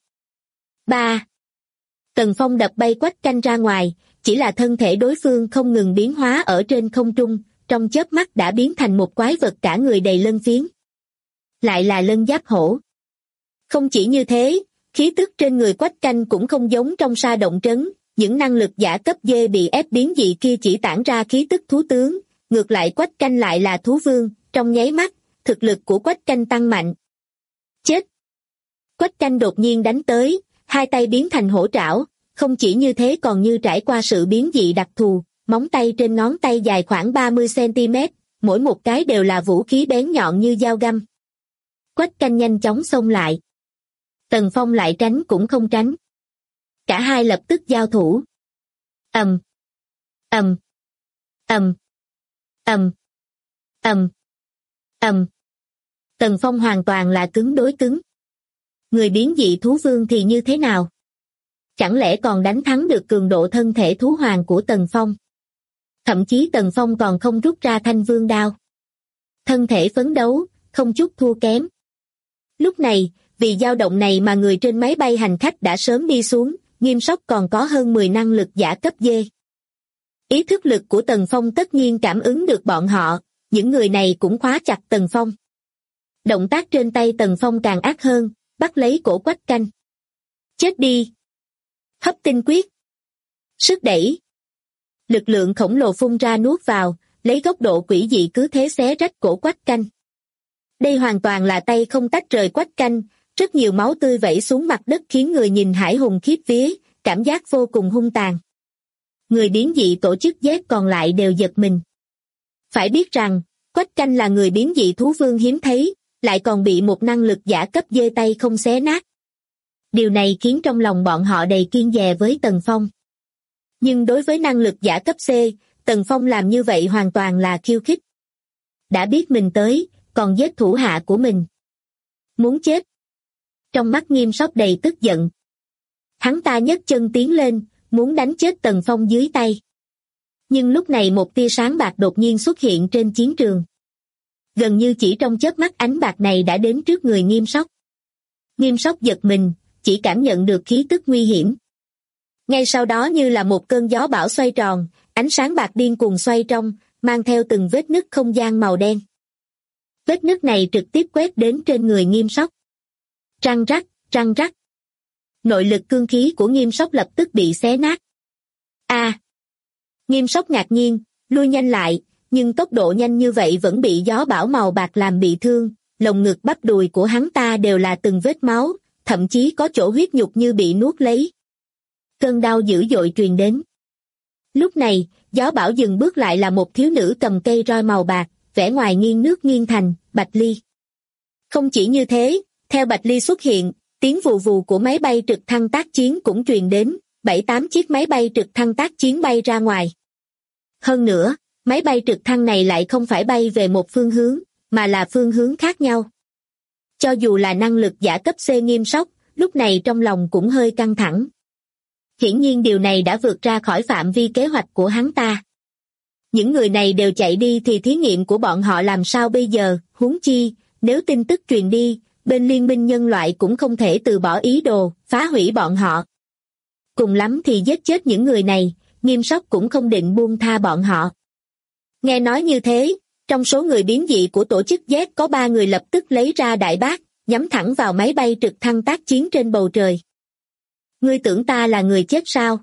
3. Tần Phong đập bay Quách Canh ra ngoài, chỉ là thân thể đối phương không ngừng biến hóa ở trên không trung, trong chớp mắt đã biến thành một quái vật cả người đầy lân phiến. Lại là lân giáp hổ. Không chỉ như thế, khí tức trên người Quách Canh cũng không giống trong sa động trấn, những năng lực giả cấp D bị ép biến dị kia chỉ tản ra khí tức thú tướng, ngược lại Quách Canh lại là thú vương, trong nháy mắt, thực lực của Quách Canh tăng mạnh. Chết! Quách Canh đột nhiên đánh tới, hai tay biến thành hổ trảo, không chỉ như thế còn như trải qua sự biến dị đặc thù, móng tay trên ngón tay dài khoảng 30 cm, mỗi một cái đều là vũ khí bén nhọn như dao găm. Quách Canh nhanh chóng xông lại. Tần Phong lại tránh cũng không tránh. Cả hai lập tức giao thủ. ầm, ầm, ầm, ầm, ầm, ầm. Tần Phong hoàn toàn là cứng đối cứng. Người biến dị thú vương thì như thế nào? Chẳng lẽ còn đánh thắng được cường độ thân thể thú hoàng của Tần Phong? Thậm chí Tần Phong còn không rút ra Thanh Vương đao. Thân thể phấn đấu, không chút thua kém. Lúc này, vì dao động này mà người trên máy bay hành khách đã sớm đi xuống, Nghiêm Sóc còn có hơn 10 năng lực giả cấp D. Ý thức lực của Tần Phong tất nhiên cảm ứng được bọn họ, những người này cũng khóa chặt Tần Phong. Động tác trên tay Tần Phong càng ác hơn, bắt lấy cổ Quách Canh. Chết đi! Hấp tinh quyết. Sức đẩy. Lực lượng khổng lồ phun ra nuốt vào, lấy góc độ quỷ dị cứ thế xé rách cổ Quách Canh. Đây hoàn toàn là tay không tách rời Quách Canh, rất nhiều máu tươi vẩy xuống mặt đất khiến người nhìn hãi hùng khiếp vía, cảm giác vô cùng hung tàn. Người biến dị tổ chức Z còn lại đều giật mình. Phải biết rằng, Quách Canh là người biến dị thú vương hiếm thấy, lại còn bị một năng lực giả cấp D tay không xé nát. Điều này khiến trong lòng bọn họ đầy kiêng dè với Tần Phong. Nhưng đối với năng lực giả cấp C, Tần Phong làm như vậy hoàn toàn là khiêu khích. Đã biết mình tới, còn giết thủ hạ của mình. Muốn chết. Trong mắt Nghiêm Sóc đầy tức giận. Hắn ta nhấc chân tiến lên, muốn đánh chết Tần Phong dưới tay. Nhưng lúc này một tia sáng bạc đột nhiên xuất hiện trên chiến trường. Gần như chỉ trong chớp mắt ánh bạc này đã đến trước người Nghiêm Sóc. Nghiêm Sóc giật mình, chỉ cảm nhận được khí tức nguy hiểm. Ngay sau đó như là một cơn gió bão xoay tròn, ánh sáng bạc điên cuồng xoay trong, mang theo từng vết nứt không gian màu đen. Vết nứt này trực tiếp quét đến trên người Nghiêm Sóc. Răng rắc, răng rắc. Nội lực cương khí của Nghiêm Sóc lập tức bị xé nát. A! Nghiêm Sóc ngạc nhiên, lui nhanh lại, nhưng tốc độ nhanh như vậy vẫn bị gió bão màu bạc làm bị thương, lồng ngực bắp đùi của hắn ta đều là từng vết máu, thậm chí có chỗ huyết nhục như bị nuốt lấy. Cơn đau dữ dội truyền đến. Lúc này, gió bão dừng bước lại là một thiếu nữ cầm cây roi màu bạc, vẻ ngoài nghiêng nước nghiêng thành, Bạch Ly. Không chỉ như thế, theo Bạch Ly xuất hiện, tiếng vù vù của máy bay trực thăng tác chiến cũng truyền đến, 7-8 chiếc máy bay trực thăng tác chiến bay ra ngoài. Hơn nữa, máy bay trực thăng này lại không phải bay về một phương hướng, mà là phương hướng khác nhau. Cho dù là năng lực giả cấp C Nghiêm Sóc, lúc này trong lòng cũng hơi căng thẳng. Hiển nhiên điều này đã vượt ra khỏi phạm vi kế hoạch của hắn ta. Những người này đều chạy đi thì thí nghiệm của bọn họ làm sao bây giờ, huống chi, nếu tin tức truyền đi, bên liên minh nhân loại cũng không thể từ bỏ ý đồ, phá hủy bọn họ. Cùng lắm thì giết chết những người này, Nghiêm Sóc cũng không định buông tha bọn họ. Nghe nói như thế, trong số người biến dị của tổ chức Z có 3 người lập tức lấy ra đại bác, nhắm thẳng vào máy bay trực thăng tác chiến trên bầu trời. Ngươi tưởng ta là người chết sao?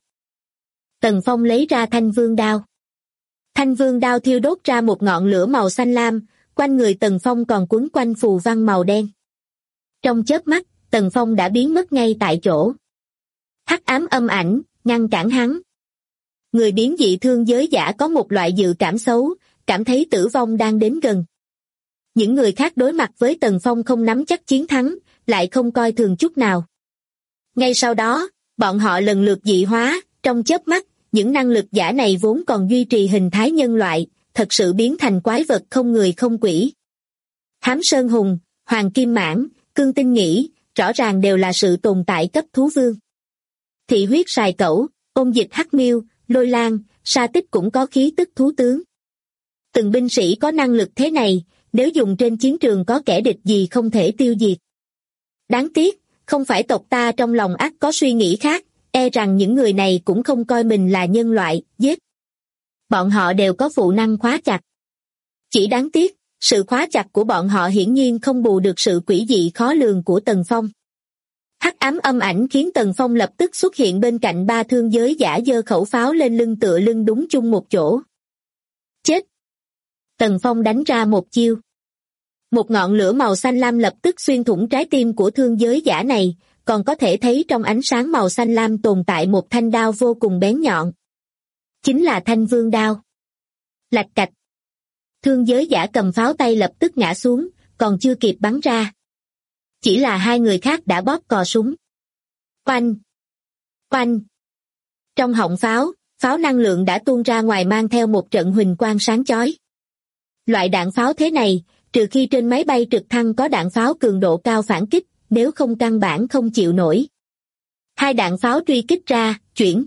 Tần Phong lấy ra Thanh Vương đao. Thanh Vương đao thiêu đốt ra một ngọn lửa màu xanh lam, quanh người Tần Phong còn quấn quanh phù văn màu đen. Trong chớp mắt, Tần Phong đã biến mất ngay tại chỗ. Hắc ám âm ảnh, ngăn cản hắn. Người biến dị thương giới giả có một loại dự cảm xấu, cảm thấy tử vong đang đến gần. Những người khác đối mặt với Tần Phong không nắm chắc chiến thắng, lại không coi thường chút nào. Ngay sau đó, bọn họ lần lượt dị hóa, trong chớp mắt, những năng lực giả này vốn còn duy trì hình thái nhân loại, thật sự biến thành quái vật không người không quỷ. Hám Sơn Hùng, Hoàng Kim Mãng, Cương Tinh Nghĩ, rõ ràng đều là sự tồn tại cấp thú vương. Thị huyết sài cẩu, ôn dịch hắc miêu, lôi lang, sa tích cũng có khí tức thú tướng. Từng binh sĩ có năng lực thế này, nếu dùng trên chiến trường có kẻ địch gì không thể tiêu diệt. Đáng tiếc, không phải tộc ta trong lòng ắt có suy nghĩ khác, e rằng những người này cũng không coi mình là nhân loại, giết. Bọn họ đều có phụ năng khóa chặt. Chỉ đáng tiếc, sự khóa chặt của bọn họ hiển nhiên không bù được sự quỷ dị khó lường của Tần Phong. Hắc ám âm ảnh khiến Tần Phong lập tức xuất hiện bên cạnh 3 thương giới giả giơ khẩu pháo lên lưng tựa lưng đúng chung một chỗ. Chết! Tần Phong đánh ra một chiêu. Một ngọn lửa màu xanh lam lập tức xuyên thủng trái tim của thương giới giả này, còn có thể thấy trong ánh sáng màu xanh lam tồn tại một thanh đao vô cùng bén nhọn. Chính là Thanh Vương đao. Lạch cạch. Thương giới giả cầm pháo tay lập tức ngã xuống, còn chưa kịp bắn ra. Chỉ là hai người khác đã bóp cò súng. Oanh! Oanh! Trong họng pháo năng lượng đã tuôn ra ngoài mang theo một trận huỳnh quang sáng chói. Loại đạn pháo thế này, trừ khi trên máy bay trực thăng có đạn pháo cường độ cao phản kích, nếu không căn bản không chịu nổi. Hai đạn pháo truy kích ra, chuyển.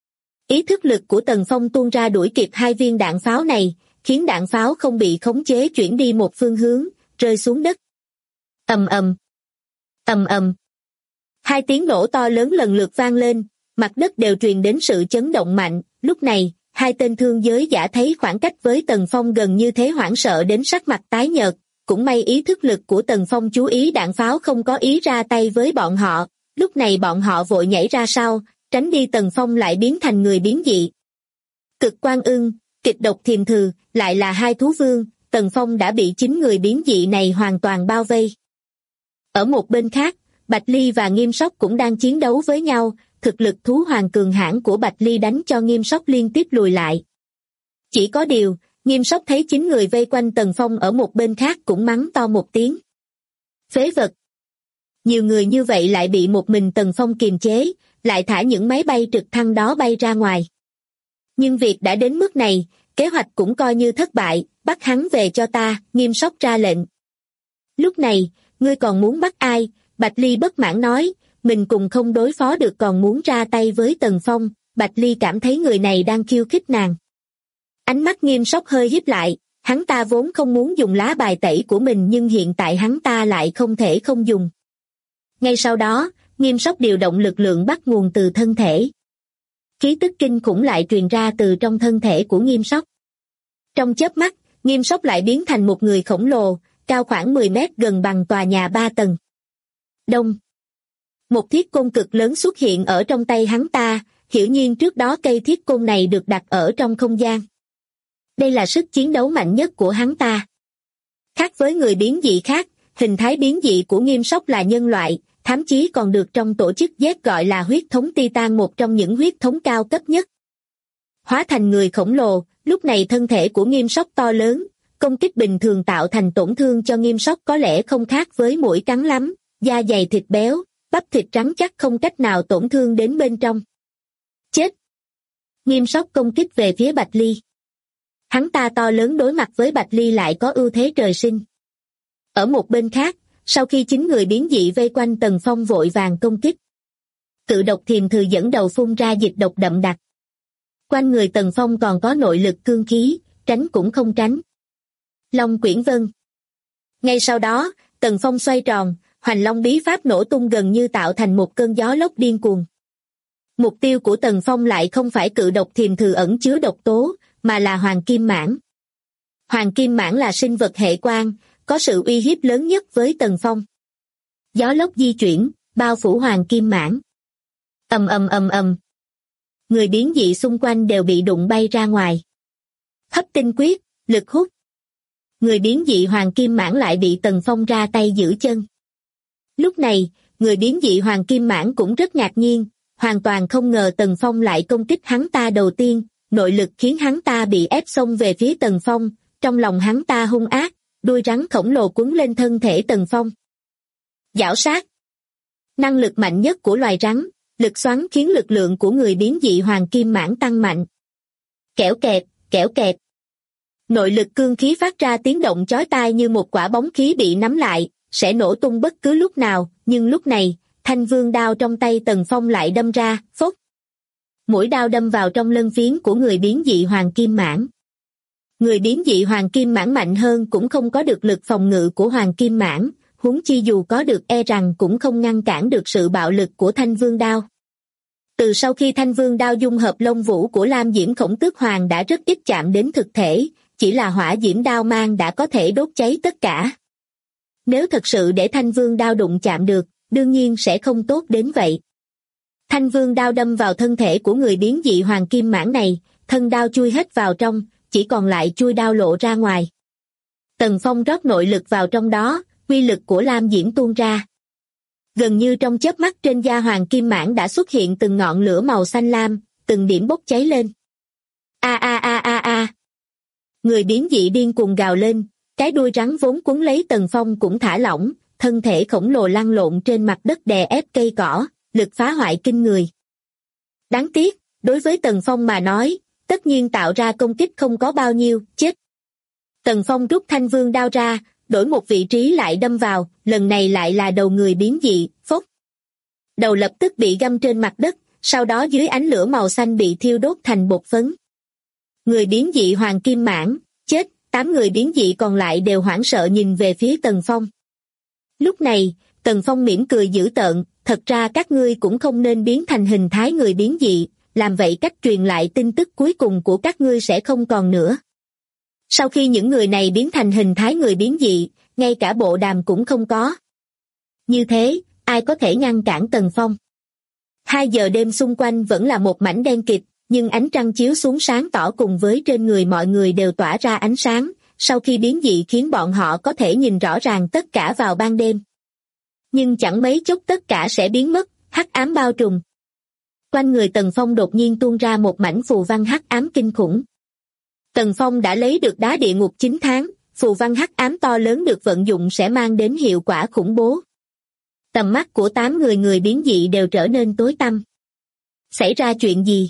Ý thức lực của Tần Phong tuôn ra đuổi kịp hai viên đạn pháo này, khiến đạn pháo không bị khống chế chuyển đi một phương hướng, rơi xuống đất. Ầm ầm. Ầm ầm. Hai tiếng nổ to lớn lần lượt vang lên, mặt đất đều truyền đến sự chấn động mạnh. Lúc này, hai tên thương giới giả thấy khoảng cách với Tần Phong gần như thế hoảng sợ đến sắc mặt tái nhợt. Cũng may ý thức lực của Tần Phong chú ý đạn pháo không có ý ra tay với bọn họ. Lúc này bọn họ vội nhảy ra sau, tránh đi Tần Phong lại biến thành người biến dị. Cực Quan Ưng, Kịch Độc Thiềm Thừ, lại là hai thú vương, Tần Phong đã bị 9 người biến dị này hoàn toàn bao vây. Ở một bên khác, Bạch Ly và Nghiêm Sóc cũng đang chiến đấu với nhau, thực lực thú hoàng cường hãn của Bạch Ly đánh cho Nghiêm Sóc liên tiếp lùi lại. Chỉ có điều, Nghiêm Sóc thấy 9 người vây quanh Tần Phong ở một bên khác cũng mắng to một tiếng. Phế vật! Nhiều người như vậy lại bị một mình Tần Phong kiềm chế, lại thả những máy bay trực thăng đó bay ra ngoài. Nhưng việc đã đến mức này, kế hoạch cũng coi như thất bại, bắt hắn về cho ta, Nghiêm Sóc ra lệnh. Lúc này, ngươi còn muốn bắt ai? Bạch Ly bất mãn nói, mình cùng không đối phó được còn muốn ra tay với Tần Phong. Bạch Ly cảm thấy người này đang khiêu khích nàng. Ánh mắt Nghiêm Sóc hơi híp lại, hắn ta vốn không muốn dùng lá bài tẩy của mình nhưng hiện tại hắn ta lại không thể không dùng. Ngay sau đó, Nghiêm Sóc điều động lực lượng bắt nguồn từ thân thể. Khí tức kinh khủng lại truyền ra từ trong thân thể của Nghiêm Sóc. Trong chớp mắt, Nghiêm Sóc lại biến thành một người khổng lồ, cao khoảng 10 mét gần bằng tòa nhà 3 tầng. Đông. Một thiết côn cực lớn xuất hiện ở trong tay hắn ta, hiển nhiên trước đó cây thiết côn này được đặt ở trong không gian. Đây là sức chiến đấu mạnh nhất của hắn ta. Khác với người biến dị khác, hình thái biến dị của Nghiêm Sóc là nhân loại, thậm chí còn được trong tổ chức Z gọi là huyết thống Titan, một trong những huyết thống cao cấp nhất. Hóa thành người khổng lồ, lúc này thân thể của Nghiêm Sóc to lớn, công kích bình thường tạo thành tổn thương cho Nghiêm Sóc có lẽ không khác với muỗi cắn lắm, da dày thịt béo, bắp thịt trắng chắc không cách nào tổn thương đến bên trong. Chết! Nghiêm Sóc công kích về phía Bạch Ly. Hắn ta to lớn đối mặt với Bạch Ly lại có ưu thế trời sinh. Ở một bên khác, sau khi 9 người biến dị vây quanh Tần Phong vội vàng công kích. Cự Độc Thiềm Thừ dẫn đầu phun ra dịch độc đậm đặc. Quanh người Tần Phong còn có nội lực cương khí, tránh cũng không tránh. Long Quyển Vân. Ngay sau đó, Tần Phong xoay tròn, Hoành Long bí pháp nổ tung gần như tạo thành một cơn gió lốc điên cuồng. Mục tiêu của Tần Phong lại không phải Cự Độc Thiềm Thừ ẩn chứa độc tố, mà là Hoàng Kim Mãng. Hoàng Kim Mãng là sinh vật hệ quang, có sự uy hiếp lớn nhất với Tần Phong. Gió lốc di chuyển, bao phủ Hoàng Kim Mãng. Ầm ầm ầm ầm. Người biến dị xung quanh đều bị đụng bay ra ngoài. Hấp tinh quyết, lực hút. Người biến dị Hoàng Kim Mãng lại bị Tần Phong ra tay giữ chân. Lúc này, người biến dị Hoàng Kim Mãng cũng rất ngạc nhiên, hoàn toàn không ngờ Tần Phong lại công kích hắn ta đầu tiên, nội lực khiến hắn ta bị ép xông về phía Tần Phong, trong lòng hắn ta hung ác, đuôi rắn khổng lồ quấn lên thân thể Tần Phong. Giảo sát. Năng lực mạnh nhất của loài rắn, lực xoắn khiến lực lượng của người biến dị Hoàng Kim Mãng tăng mạnh. Kẽo kẹt, kẽo kẹt. Nội lực cương khí phát ra tiếng động chói tai như một quả bóng khí bị nắm lại, sẽ nổ tung bất cứ lúc nào, nhưng lúc này, thanh vương đao trong tay Tần Phong lại đâm ra, phốc. Mũi đao đâm vào trong lân phiến của người biến dị Hoàng Kim Mãng. Người biến dị Hoàng Kim Mãng mạnh hơn cũng không có được lực phòng ngự của Hoàng Kim Mãng, huống chi dù có được e rằng cũng không ngăn cản được sự bạo lực của thanh vương đao. Từ sau khi thanh vương đao dung hợp lông vũ của Lam Diễm Khổng Tước Hoàng đã rất ít chạm đến thực thể, chỉ là hỏa diễm đao mang đã có thể đốt cháy tất cả. Nếu thật sự để thanh vương đao đụng chạm được, đương nhiên sẽ không tốt đến vậy. Thanh vương đao đâm vào thân thể của người biến dị Hoàng Kim Mãng này, thân đao chui hết vào trong, chỉ còn lại chui đao lộ ra ngoài. Tần Phong rót nội lực vào trong đó, uy lực của Lam Diễm tuôn ra. Gần như trong chớp mắt trên da Hoàng Kim Mãng đã xuất hiện từng ngọn lửa màu xanh lam, từng điểm bốc cháy lên. A a a a a. Người biến dị điên cuồng gào lên, cái đuôi rắn vốn quấn lấy Tần Phong cũng thả lỏng, thân thể khổng lồ lăn lộn trên mặt đất đè ép cây cỏ, lực phá hoại kinh người. Đáng tiếc, đối với Tần Phong mà nói, tất nhiên tạo ra công kích không có bao nhiêu, chết. Tần Phong rút thanh vương đao ra, đổi một vị trí lại đâm vào, lần này lại là đầu người biến dị, phốc. Đầu lập tức bị găm trên mặt đất, sau đó dưới ánh lửa màu xanh bị thiêu đốt thành bột phấn. Người biến dị Hoàng Kim Mãng, chết, 8 người biến dị còn lại đều hoảng sợ nhìn về phía Tần Phong. Lúc này, Tần Phong mỉm cười dữ tợn, thật ra các ngươi cũng không nên biến thành hình thái người biến dị, làm vậy cách truyền lại tin tức cuối cùng của các ngươi sẽ không còn nữa. Sau khi những người này biến thành hình thái người biến dị, ngay cả bộ đàm cũng không có. Như thế, ai có thể ngăn cản Tần Phong? 2 giờ đêm xung quanh vẫn là một mảnh đen kịt, nhưng ánh trăng chiếu xuống sáng tỏ cùng với trên người mọi người đều tỏa ra ánh sáng, sau khi biến dị khiến bọn họ có thể nhìn rõ ràng tất cả vào ban đêm. Nhưng chẳng mấy chốc tất cả sẽ biến mất, hắc ám bao trùm. Quanh người Tần Phong đột nhiên tuôn ra một mảnh phù văn hắc ám kinh khủng. Tần Phong đã lấy được đá địa ngục 9 tháng, phù văn hắc ám to lớn được vận dụng sẽ mang đến hiệu quả khủng bố. Tầm mắt của 8 người biến dị đều trở nên tối tăm. Xảy ra chuyện gì?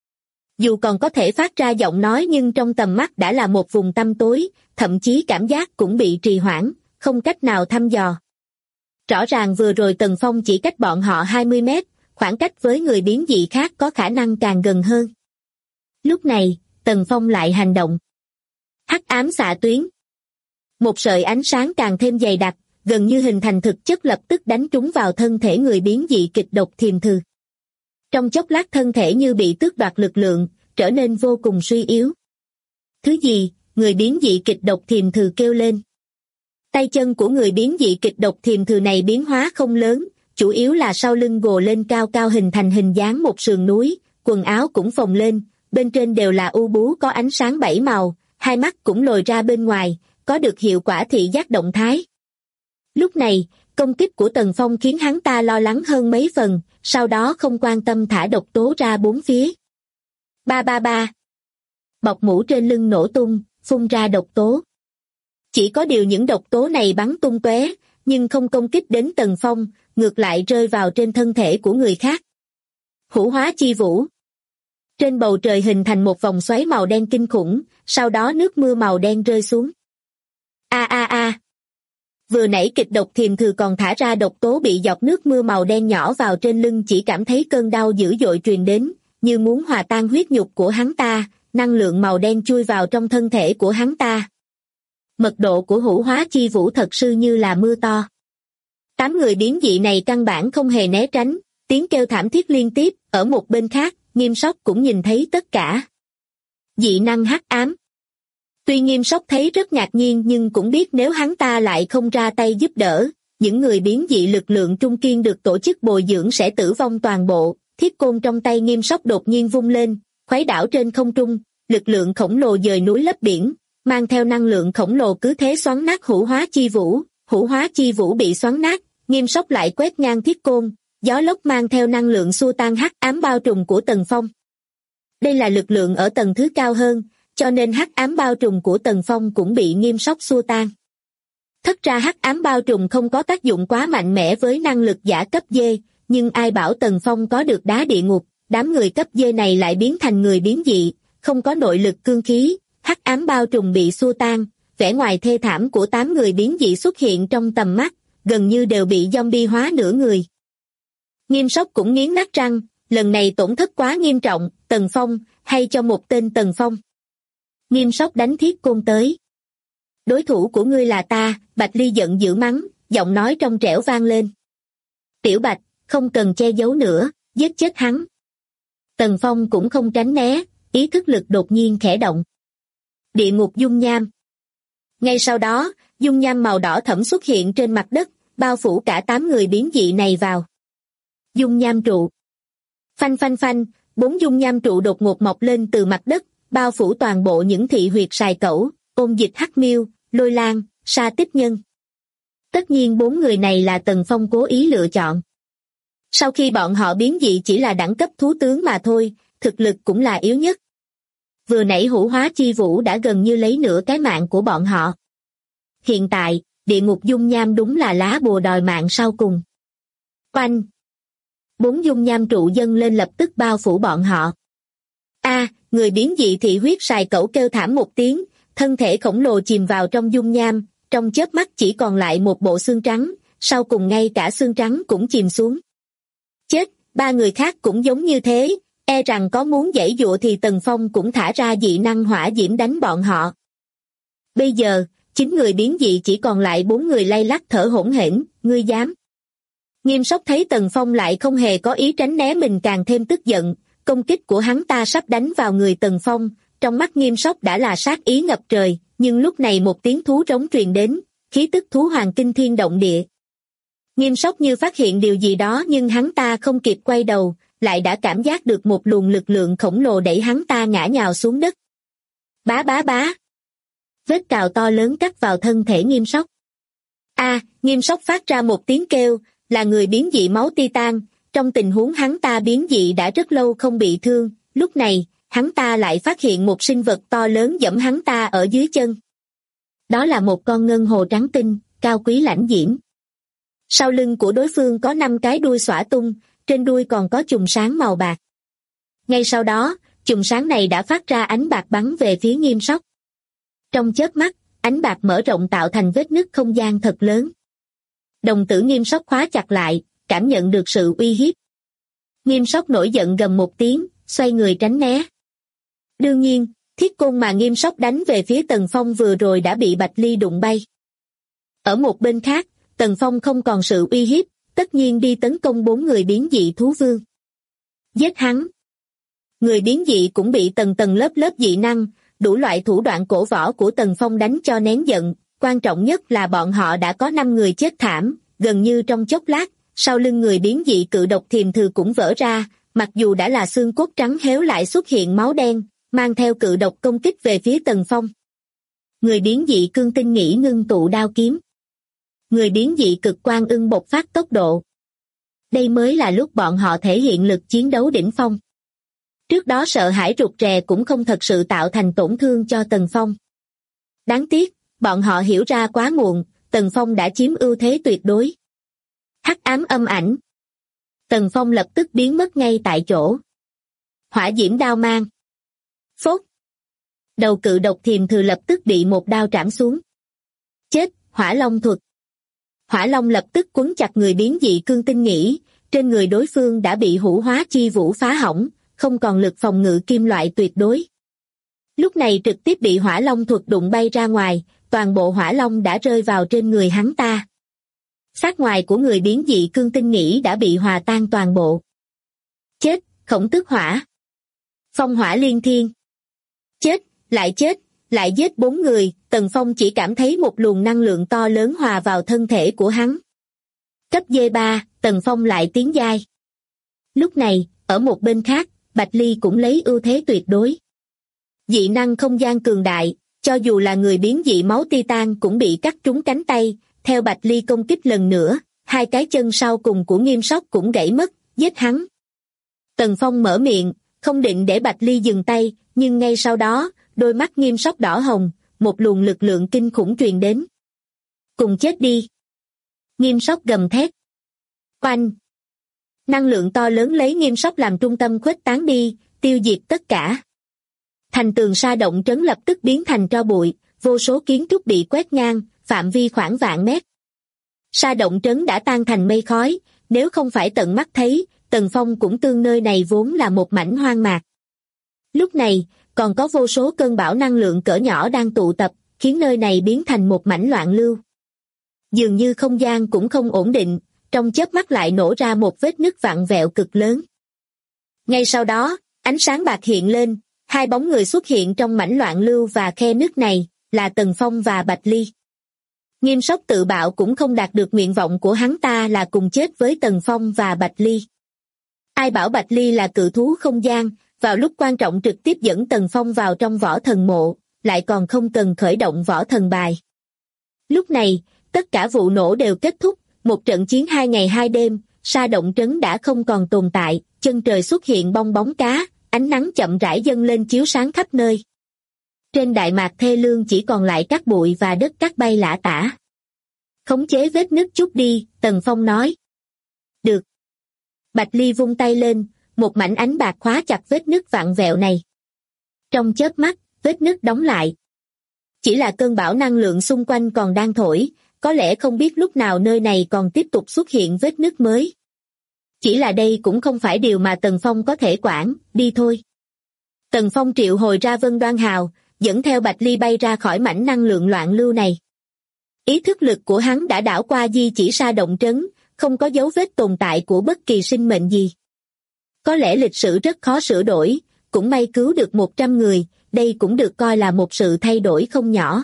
Dù còn có thể phát ra giọng nói nhưng trong tầm mắt đã là một vùng tăm tối, thậm chí cảm giác cũng bị trì hoãn, không cách nào thăm dò. Rõ ràng vừa rồi Tần Phong chỉ cách bọn họ 20 mét, khoảng cách với người biến dị khác có khả năng càng gần hơn. Lúc này, Tần Phong lại hành động. Hắc ám xạ tuyến. Một sợi ánh sáng càng thêm dày đặc, gần như hình thành thực chất lập tức đánh trúng vào thân thể người biến dị kịch độc Thiềm Thừ. Trong chốc lát thân thể như bị tước đoạt lực lượng, trở nên vô cùng suy yếu. Thứ gì? Người biến dị kịch độc Thiềm Thừ kêu lên. Tay chân của người biến dị kịch độc Thiềm Thừ này biến hóa không lớn, chủ yếu là sau lưng gồ lên cao cao hình thành hình dáng một sườn núi, quần áo cũng phồng lên, bên trên đều là u bú có ánh sáng 7 màu, hai mắt cũng lồi ra bên ngoài, có được hiệu quả thị giác động thái. Lúc này, công kích của Tần Phong khiến hắn ta lo lắng hơn mấy phần, sau đó không quan tâm thả độc tố ra bốn phía. Ba ba ba. Bọc mũ trên lưng nổ tung, phun ra độc tố. Chỉ có điều những độc tố này bắn tung tóe, nhưng không công kích đến Tần Phong, ngược lại rơi vào trên thân thể của người khác. Hủ hóa chi vũ. Trên bầu trời hình thành một vòng xoáy màu đen kinh khủng, sau đó nước mưa màu đen rơi xuống. A a a. Vừa nãy kịch độc Thiềm Thừ còn thả ra độc tố bị giọt nước mưa màu đen nhỏ vào trên lưng chỉ cảm thấy cơn đau dữ dội truyền đến, như muốn hòa tan huyết nhục của hắn ta, năng lượng màu đen chui vào trong thân thể của hắn ta. Mật độ của hủ hóa chi vũ thật sự như là mưa to. 8 người biến dị này căn bản không hề né tránh, tiếng kêu thảm thiết liên tiếp, ở một bên khác, Nghiêm Sóc cũng nhìn thấy tất cả. Dị năng hắc ám. Tuy Nghiêm Sóc thấy rất ngạc nhiên nhưng cũng biết nếu hắn ta lại không ra tay giúp đỡ, những người biến dị lực lượng trung kiên được tổ chức bồi dưỡng sẽ tử vong toàn bộ. Thiết côn trong tay Nghiêm Sóc đột nhiên vung lên, khuấy đảo trên không trung, lực lượng khổng lồ dời núi lấp biển, mang theo năng lượng khổng lồ cứ thế xoắn nát hủ hóa chi vũ. Hủ hóa chi vũ bị xoắn nát, Nghiêm Sóc lại quét ngang thiết côn, gió lốc mang theo năng lượng xua tan hắc ám bao trùm của Tần Phong. Đây là lực lượng ở tầng thứ cao hơn, cho nên hắc ám bao trùm của Tần Phong cũng bị Nghiêm Sóc xua tan. Thật ra hắc ám bao trùm không có tác dụng quá mạnh mẽ với năng lực giả cấp D, nhưng ai bảo Tần Phong có được đá địa ngục, đám người cấp D này lại biến thành người biến dị, không có nội lực cương khí, hắc ám bao trùm bị xua tan, vẻ ngoài thê thảm của 8 người biến dị xuất hiện trong tầm mắt, gần như đều bị zombie hóa nửa người. Nghiêm Sóc cũng nghiến nát răng, lần này tổn thất quá nghiêm trọng, Tần Phong, hay cho một tên Tần Phong. Nghiêm Sóc đánh thiết côn tới. Đối thủ của ngươi là ta, Bạch Ly giận dữ mắng, giọng nói trong trẻo vang lên. Tiểu Bạch, không cần che giấu nữa, giết chết hắn. Tần Phong cũng không tránh né, ý thức lực đột nhiên khẽ động. Địa ngục dung nham. Ngay sau đó, dung nham màu đỏ thẫm xuất hiện trên mặt đất, bao phủ cả 8 người biến dị này vào. Dung nham trụ. Phanh phanh phanh, 4 dung nham trụ đột ngột mọc lên từ mặt đất, bao phủ toàn bộ những thị huyệt sài cẩu, ôn dịch hắc miêu, lôi lan, sa tích nhân. Tất nhiên 4 người này là Tần Phong cố ý lựa chọn. Sau khi bọn họ biến dị chỉ là đẳng cấp thú tướng mà thôi, thực lực cũng là yếu nhất. Vừa nãy hủ hóa chi vũ đã gần như lấy nửa cái mạng của bọn họ. Hiện tại, địa ngục dung nham đúng là lá bùa đòi mạng sau cùng. Oanh! 4 dung nham trụ dâng lên lập tức bao phủ bọn họ. Người biến dị thị huyết sài cẩu kêu thảm một tiếng, thân thể khổng lồ chìm vào trong dung nham, trong chớp mắt chỉ còn lại một bộ xương trắng, sau cùng ngay cả xương trắng cũng chìm xuống. Chết, 3 người khác cũng giống như thế, e rằng có muốn giãy giụa thì Tần Phong cũng thả ra dị năng hỏa diễm đánh bọn họ. Bây giờ, 9 người biến dị chỉ còn lại 4 người lay lắc thở hổn hển, ngươi dám. Nghiêm Sóc thấy Tần Phong lại không hề có ý tránh né mình càng thêm tức giận, công kích của hắn ta sắp đánh vào người Tần Phong, trong mắt Nghiêm Sóc đã là sát ý ngập trời, nhưng lúc này một tiếng thú trống truyền đến, khí tức thú hoàng kinh thiên động địa. Nghiêm Sóc như phát hiện điều gì đó nhưng hắn ta không kịp quay đầu, lại đã cảm giác được một luồng lực lượng khổng lồ đẩy hắn ta ngã nhào xuống đất. Bá bá bá. Vết cào to lớn cắt vào thân thể Nghiêm Sóc. Nghiêm Sóc phát ra một tiếng kêu, là người biến dị máu Titan, trong tình huống hắn ta biến dị đã rất lâu không bị thương, lúc này, hắn ta lại phát hiện một sinh vật to lớn giẫm hắn ta ở dưới chân. Đó là một con ngân hồ trắng tinh, cao quý lãnh diễm. Sau lưng của đối phương có 5 cái đuôi xõa tung, trên đuôi còn có chùm sáng màu bạc. Ngay sau đó, chùm sáng này đã phát ra ánh bạc bắn về phía Nghiêm Sóc. Trong chớp mắt, ánh bạc mở rộng tạo thành vết nứt không gian thật lớn. Đồng tử Nghiêm Sóc khóa chặt lại, cảm nhận được sự uy hiếp. Nghiêm Sóc nổi giận gầm một tiếng, xoay người tránh né. Đương nhiên, thiết côn mà Nghiêm Sóc đánh về phía Tần Phong vừa rồi đã bị Bạch Ly đụng bay. Ở một bên khác, Tần Phong không còn sự uy hiếp, tất nhiên đi tấn công 4 người biến dị thú vương. Giết hắn! Người biến dị cũng bị tầng tầng lớp lớp dị năng, đủ loại thủ đoạn cổ võ của Tần Phong đánh cho nén giận, quan trọng nhất là bọn họ đã có 5 người chết thảm, gần như trong chốc lát, sau lưng người biến dị cự độc thiềm thừ cũng vỡ ra, mặc dù đã là xương cốt trắng héo lại xuất hiện máu đen, mang theo cự độc công kích về phía Tần Phong. Người biến dị cương tinh nghĩ ngưng tụ đao kiếm. Người biến dị cực quang ưng bộc phát tốc độ. Đây mới là lúc bọn họ thể hiện lực chiến đấu đỉnh phong. Trước đó sợ hãi rụt rè cũng không thật sự tạo thành tổn thương cho Tần Phong. Đáng tiếc, bọn họ hiểu ra quá muộn, Tần Phong đã chiếm ưu thế tuyệt đối. Hắc ám âm ảnh. Tần Phong lập tức biến mất ngay tại chỗ. Hỏa diễm đao mang. Phốt. Đầu cự độc thiềm thừ lập tức bị một đao trảm xuống. Chết, hỏa long thuật. Hỏa long lập tức quấn chặt người biến dị cương tinh nghĩ, trên người đối phương đã bị hủ hóa chi vũ phá hỏng, không còn lực phòng ngự kim loại tuyệt đối. Lúc này trực tiếp bị hỏa long thuật đụng bay ra ngoài, toàn bộ hỏa long đã rơi vào trên người hắn ta. Sát ngoài của người biến dị cương tinh nghĩ đã bị hòa tan toàn bộ. Chết, khổng tước hỏa. Phong hỏa liên thiên. Chết, lại giết 4 người, Tần Phong chỉ cảm thấy một luồng năng lượng to lớn hòa vào thân thể của hắn. Cấp D3, Tần Phong lại tiến giai. Lúc này, ở một bên khác, Bạch Ly cũng lấy ưu thế tuyệt đối. Dị năng không gian cường đại, cho dù là người biến dị máu Titan cũng bị cắt trúng cánh tay, theo Bạch Ly công kích lần nữa, 2 cái chân sau cùng của Nghiêm Sóc cũng gãy mất, giết hắn. Tần Phong mở miệng, không định để Bạch Ly dừng tay, nhưng ngay sau đó, đôi mắt Nghiêm Sóc đỏ hồng, một luồng lực lượng kinh khủng truyền đến. Cùng chết đi. Nghiêm Sóc gầm thét. Oanh. Năng lượng to lớn lấy Nghiêm Sóc làm trung tâm khuếch tán đi, tiêu diệt tất cả. Thành tường sa động trấn lập tức biến thành tro bụi, vô số kiến trúc bị quét ngang, phạm vi khoảng vạn mét. Sa động trấn đã tan thành mây khói, nếu không phải tận mắt thấy, Tần Phong cũng tương nơi này vốn là một mảnh hoang mạc. Lúc này, còn có vô số cơn bão năng lượng cỡ nhỏ đang tụ tập, khiến nơi này biến thành một mảnh loạn lưu. Dường như không gian cũng không ổn định, trong chớp mắt lại nổ ra một vết nứt vặn vẹo cực lớn. Ngay sau đó, ánh sáng bạc hiện lên, 2 bóng người xuất hiện trong mảnh loạn lưu và khe nứt này, là Tần Phong và Bạch Ly. Nghiêm Sóc tự bạo cũng không đạt được nguyện vọng của hắn ta là cùng chết với Tần Phong và Bạch Ly. Ai bảo Bạch Ly là cự thú không gian, vào lúc quan trọng trực tiếp dẫn Tần Phong vào trong võ thần mộ, lại còn không cần khởi động võ thần bài. Lúc này, tất cả vụ nổ đều kết thúc, một trận chiến 2 ngày 2 đêm, sa động trấn đã không còn tồn tại, chân trời xuất hiện bong bóng cá, ánh nắng chậm rãi dâng lên chiếu sáng khắp nơi. Trên đại mạc thê lương chỉ còn lại cát bụi và đất cát bay lả tả. Khống chế vết nứt chút đi, Tần Phong nói. Được. Bạch Ly vung tay lên, một mảnh ánh bạc khóa chặt vết nứt vặn vẹo này. Trong chớp mắt, vết nứt đóng lại. Chỉ là cơn bão năng lượng xung quanh còn đang thổi, có lẽ không biết lúc nào nơi này còn tiếp tục xuất hiện vết nứt mới. Chỉ là đây cũng không phải điều mà Tần Phong có thể quản, đi thôi. Tần Phong triệu hồi ra Vân Đoan Hào, dẫn theo Bạch Ly bay ra khỏi mảnh năng lượng loạn lưu này. Ý thức lực của hắn đã đảo qua di chỉ sa động trấn, không có dấu vết tồn tại của bất kỳ sinh mệnh gì. Có lẽ lịch sử rất khó sửa đổi, cũng may cứu được 100 người, đây cũng được coi là một sự thay đổi không nhỏ.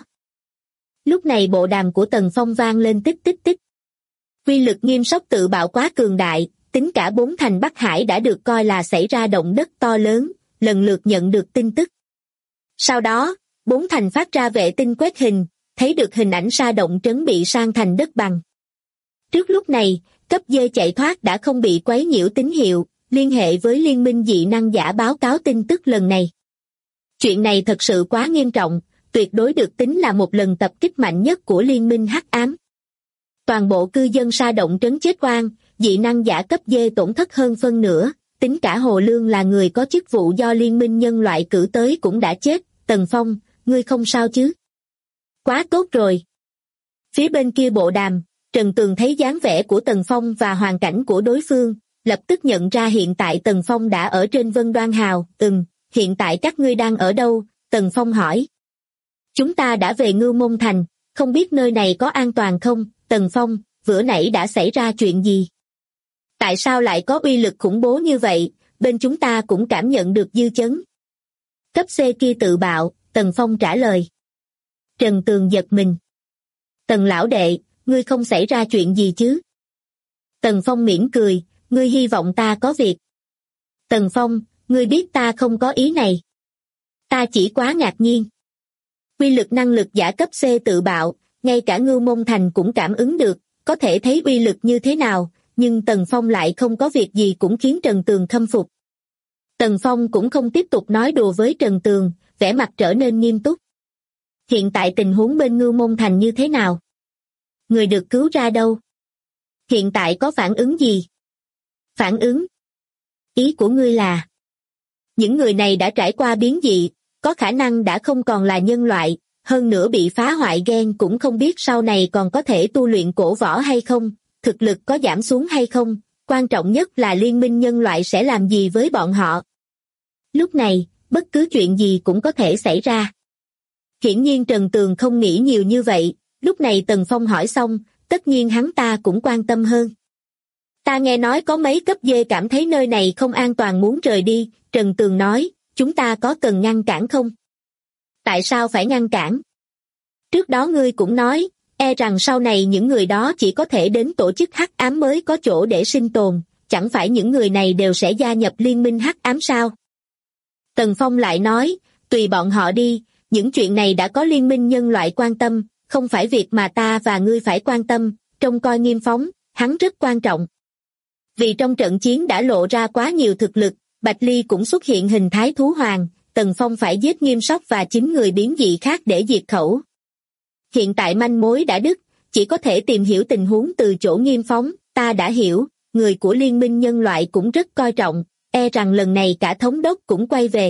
Lúc này bộ đàm của Tần Phong vang lên tích tích tích. Quy lực Nghiêm Sóc tự bạo quá cường đại, tính cả 4 thành Bắc Hải đã được coi là xảy ra động đất to lớn, lần lượt nhận được tin tức. Sau đó, 4 thành phát ra vệ tinh quét hình, thấy được hình ảnh sa động trấn bị san thành đất bằng. Trước lúc này, cấp D chạy thoát đã không bị quấy nhiễu tín hiệu, liên hệ với Liên minh dị năng giả báo cáo tin tức lần này. Chuyện này thật sự quá nghiêm trọng, tuyệt đối được tính là một lần tập kích mạnh nhất của Liên minh hắc ám. Toàn bộ cư dân sa động trấn chết oan, dị năng giả cấp D tổn thất hơn phân nửa, tính cả Hồ Lương là người có chức vụ do Liên minh nhân loại cử tới cũng đã chết. Tần Phong, ngươi không sao chứ? Quá tốt rồi. Phía bên kia bộ đàm, Trần Tường thấy dáng vẻ của Tần Phong và hoàn cảnh của đối phương, lập tức nhận ra hiện tại Tần Phong đã ở trên Vân Đoan Hào. Hiện tại các ngươi đang ở đâu? Tần Phong hỏi. Chúng ta đã về Ngưu Môn Thành, không biết nơi này có an toàn không? Tần Phong, vừa nãy đã xảy ra chuyện gì? Tại sao lại có uy lực khủng bố như vậy? Bên chúng ta cũng cảm nhận được dư chấn. Cấp C kia tự bạo, Tần Phong trả lời. Trần Tường giật mình. Tần lão đệ, ngươi không xảy ra chuyện gì chứ? Tần Phong mỉm cười, ngươi hy vọng ta có việc. Tần Phong, ngươi biết ta không có ý này. Ta chỉ quá ngạc nhiên. Quy lực năng lực giả cấp C tự bạo, ngay cả Ngưu Môn Thành cũng cảm ứng được, có thể thấy uy lực như thế nào, nhưng Tần Phong lại không có việc gì cũng khiến Trần Tường khâm phục. Tần Phong cũng không tiếp tục nói đùa với Trần Tường, vẻ mặt trở nên nghiêm túc. Hiện tại tình huống bên Ngưu Môn Thành như thế nào? Người được cứu ra đâu? Hiện tại có phản ứng gì? Phản ứng? Ý của ngươi là? Những người này đã trải qua biến dị, có khả năng đã không còn là nhân loại, hơn nữa bị phá hoại gen cũng không biết sau này còn có thể tu luyện cổ võ hay không, thực lực có giảm xuống hay không, quan trọng nhất là liên minh nhân loại sẽ làm gì với bọn họ. Lúc này, bất cứ chuyện gì cũng có thể xảy ra. Hiển nhiên Trần Tường không nghĩ nhiều như vậy, lúc này Tần Phong hỏi xong, tất nhiên hắn ta cũng quan tâm hơn. Ta nghe nói có mấy cấp D cảm thấy nơi này không an toàn muốn rời đi, Trần Tường nói, chúng ta có cần ngăn cản không? Tại sao phải ngăn cản? Trước đó ngươi cũng nói, rằng sau này những người đó chỉ có thể đến tổ chức hắc ám mới có chỗ để sinh tồn, chẳng phải những người này đều sẽ gia nhập liên minh hắc ám sao? Tần Phong lại nói, tùy bọn họ đi, những chuyện này đã có liên minh nhân loại quan tâm, không phải việc mà ta và ngươi phải quan tâm, trông coi Nghiêm Phóng, hắn rất quan trọng. Vì trong trận chiến đã lộ ra quá nhiều thực lực, Bạch Ly cũng xuất hiện hình thái thú hoàng, Tần Phong phải giết Nghiêm Sóc và 9 người biến dị khác để diệt khẩu. Hiện tại manh mối đã đứt, chỉ có thể tìm hiểu tình huống từ chỗ Nghiêm Phóng, ta đã hiểu, người của liên minh nhân loại cũng rất coi trọng, rằng lần này cả thống đốc cũng quay về.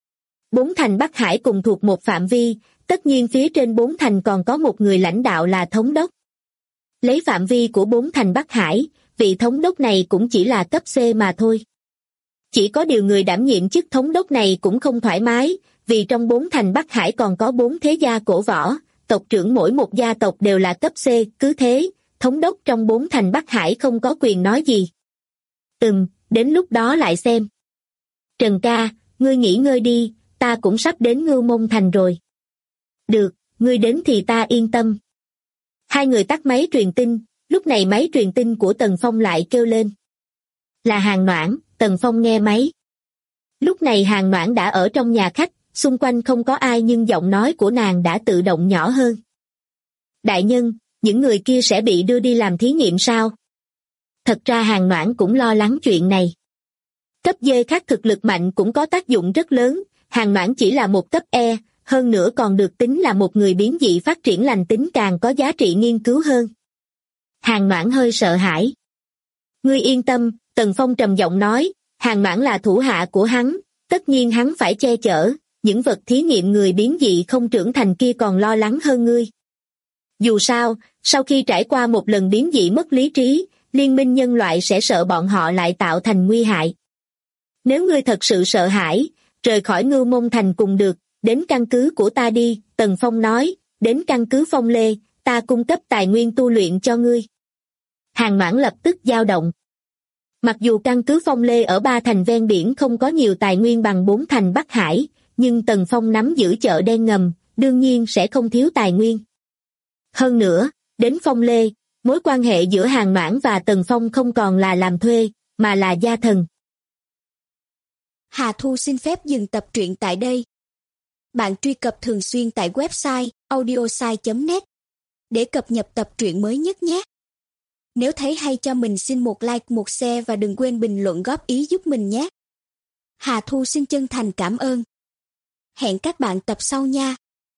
4 thành Bắc Hải cùng thuộc một phạm vi, tất nhiên phía trên 4 thành còn có một người lãnh đạo là thống đốc. Lấy phạm vi của 4 thành Bắc Hải, vị thống đốc này cũng chỉ là cấp C mà thôi. Chỉ có điều người đảm nhiệm chức thống đốc này cũng không thoải mái, vì trong 4 thành Bắc Hải còn có 4 thế gia cổ võ, tộc trưởng mỗi một gia tộc đều là cấp C, cứ thế, thống đốc trong 4 thành Bắc Hải không có quyền nói gì. Đến lúc đó lại xem. Trần ca, ngươi nghỉ ngơi đi, ta cũng sắp đến Ngưu Môn Thành rồi. Được, ngươi đến thì ta yên tâm. Hai người tắt máy truyền tin, lúc này máy truyền tin của Tần Phong lại kêu lên. Là Hàn Noãn, Tần Phong nghe máy. Lúc này Hàn Noãn đã ở trong nhà khách, xung quanh không có ai nhưng giọng nói của nàng đã tự động nhỏ hơn. Đại nhân, những người kia sẽ bị đưa đi làm thí nghiệm sao? Thật ra Hàn Noãn cũng lo lắng chuyện này. Cấp D khác thực lực mạnh cũng có tác dụng rất lớn, Hàn Noãn chỉ là một cấp E, hơn nữa còn được tính là một người biến dị phát triển lành tính càng có giá trị nghiên cứu hơn. Hàn Noãn hơi sợ hãi. Ngươi yên tâm, Tần Phong trầm giọng nói, Hàn Noãn là thủ hạ của hắn, tất nhiên hắn phải che chở, những vật thí nghiệm người biến dị không trưởng thành kia còn lo lắng hơn ngươi. Dù sao, sau khi trải qua một lần biến dị mất lý trí, liên minh nhân loại sẽ sợ bọn họ lại tạo thành nguy hại. Nếu ngươi thật sự sợ hãi, rời khỏi Ngưu Môn Thành cùng được, đến căn cứ của ta đi, Tần Phong nói, đến căn cứ Phong Lê, ta cung cấp tài nguyên tu luyện cho ngươi. Hàn Noãn lập tức dao động. Mặc dù căn cứ Phong Lê ở 3 thành ven biển không có nhiều tài nguyên bằng 4 thành Bắc Hải, nhưng Tần Phong nắm giữ chợ đen ngầm, đương nhiên sẽ không thiếu tài nguyên. Hơn nữa, đến Phong Lê, mối quan hệ giữa Hàn Noãn và Tần Phong không còn là làm thuê, mà là gia thần. Hà Thu xin phép dừng tập truyện tại đây. Bạn truy cập thường xuyên tại website audiosai.net để cập nhật tập truyện mới nhất nhé. Nếu thấy hay cho mình xin một like, một share và đừng quên bình luận góp ý giúp mình nhé. Hà Thu xin chân thành cảm ơn. Hẹn các bạn tập sau nha.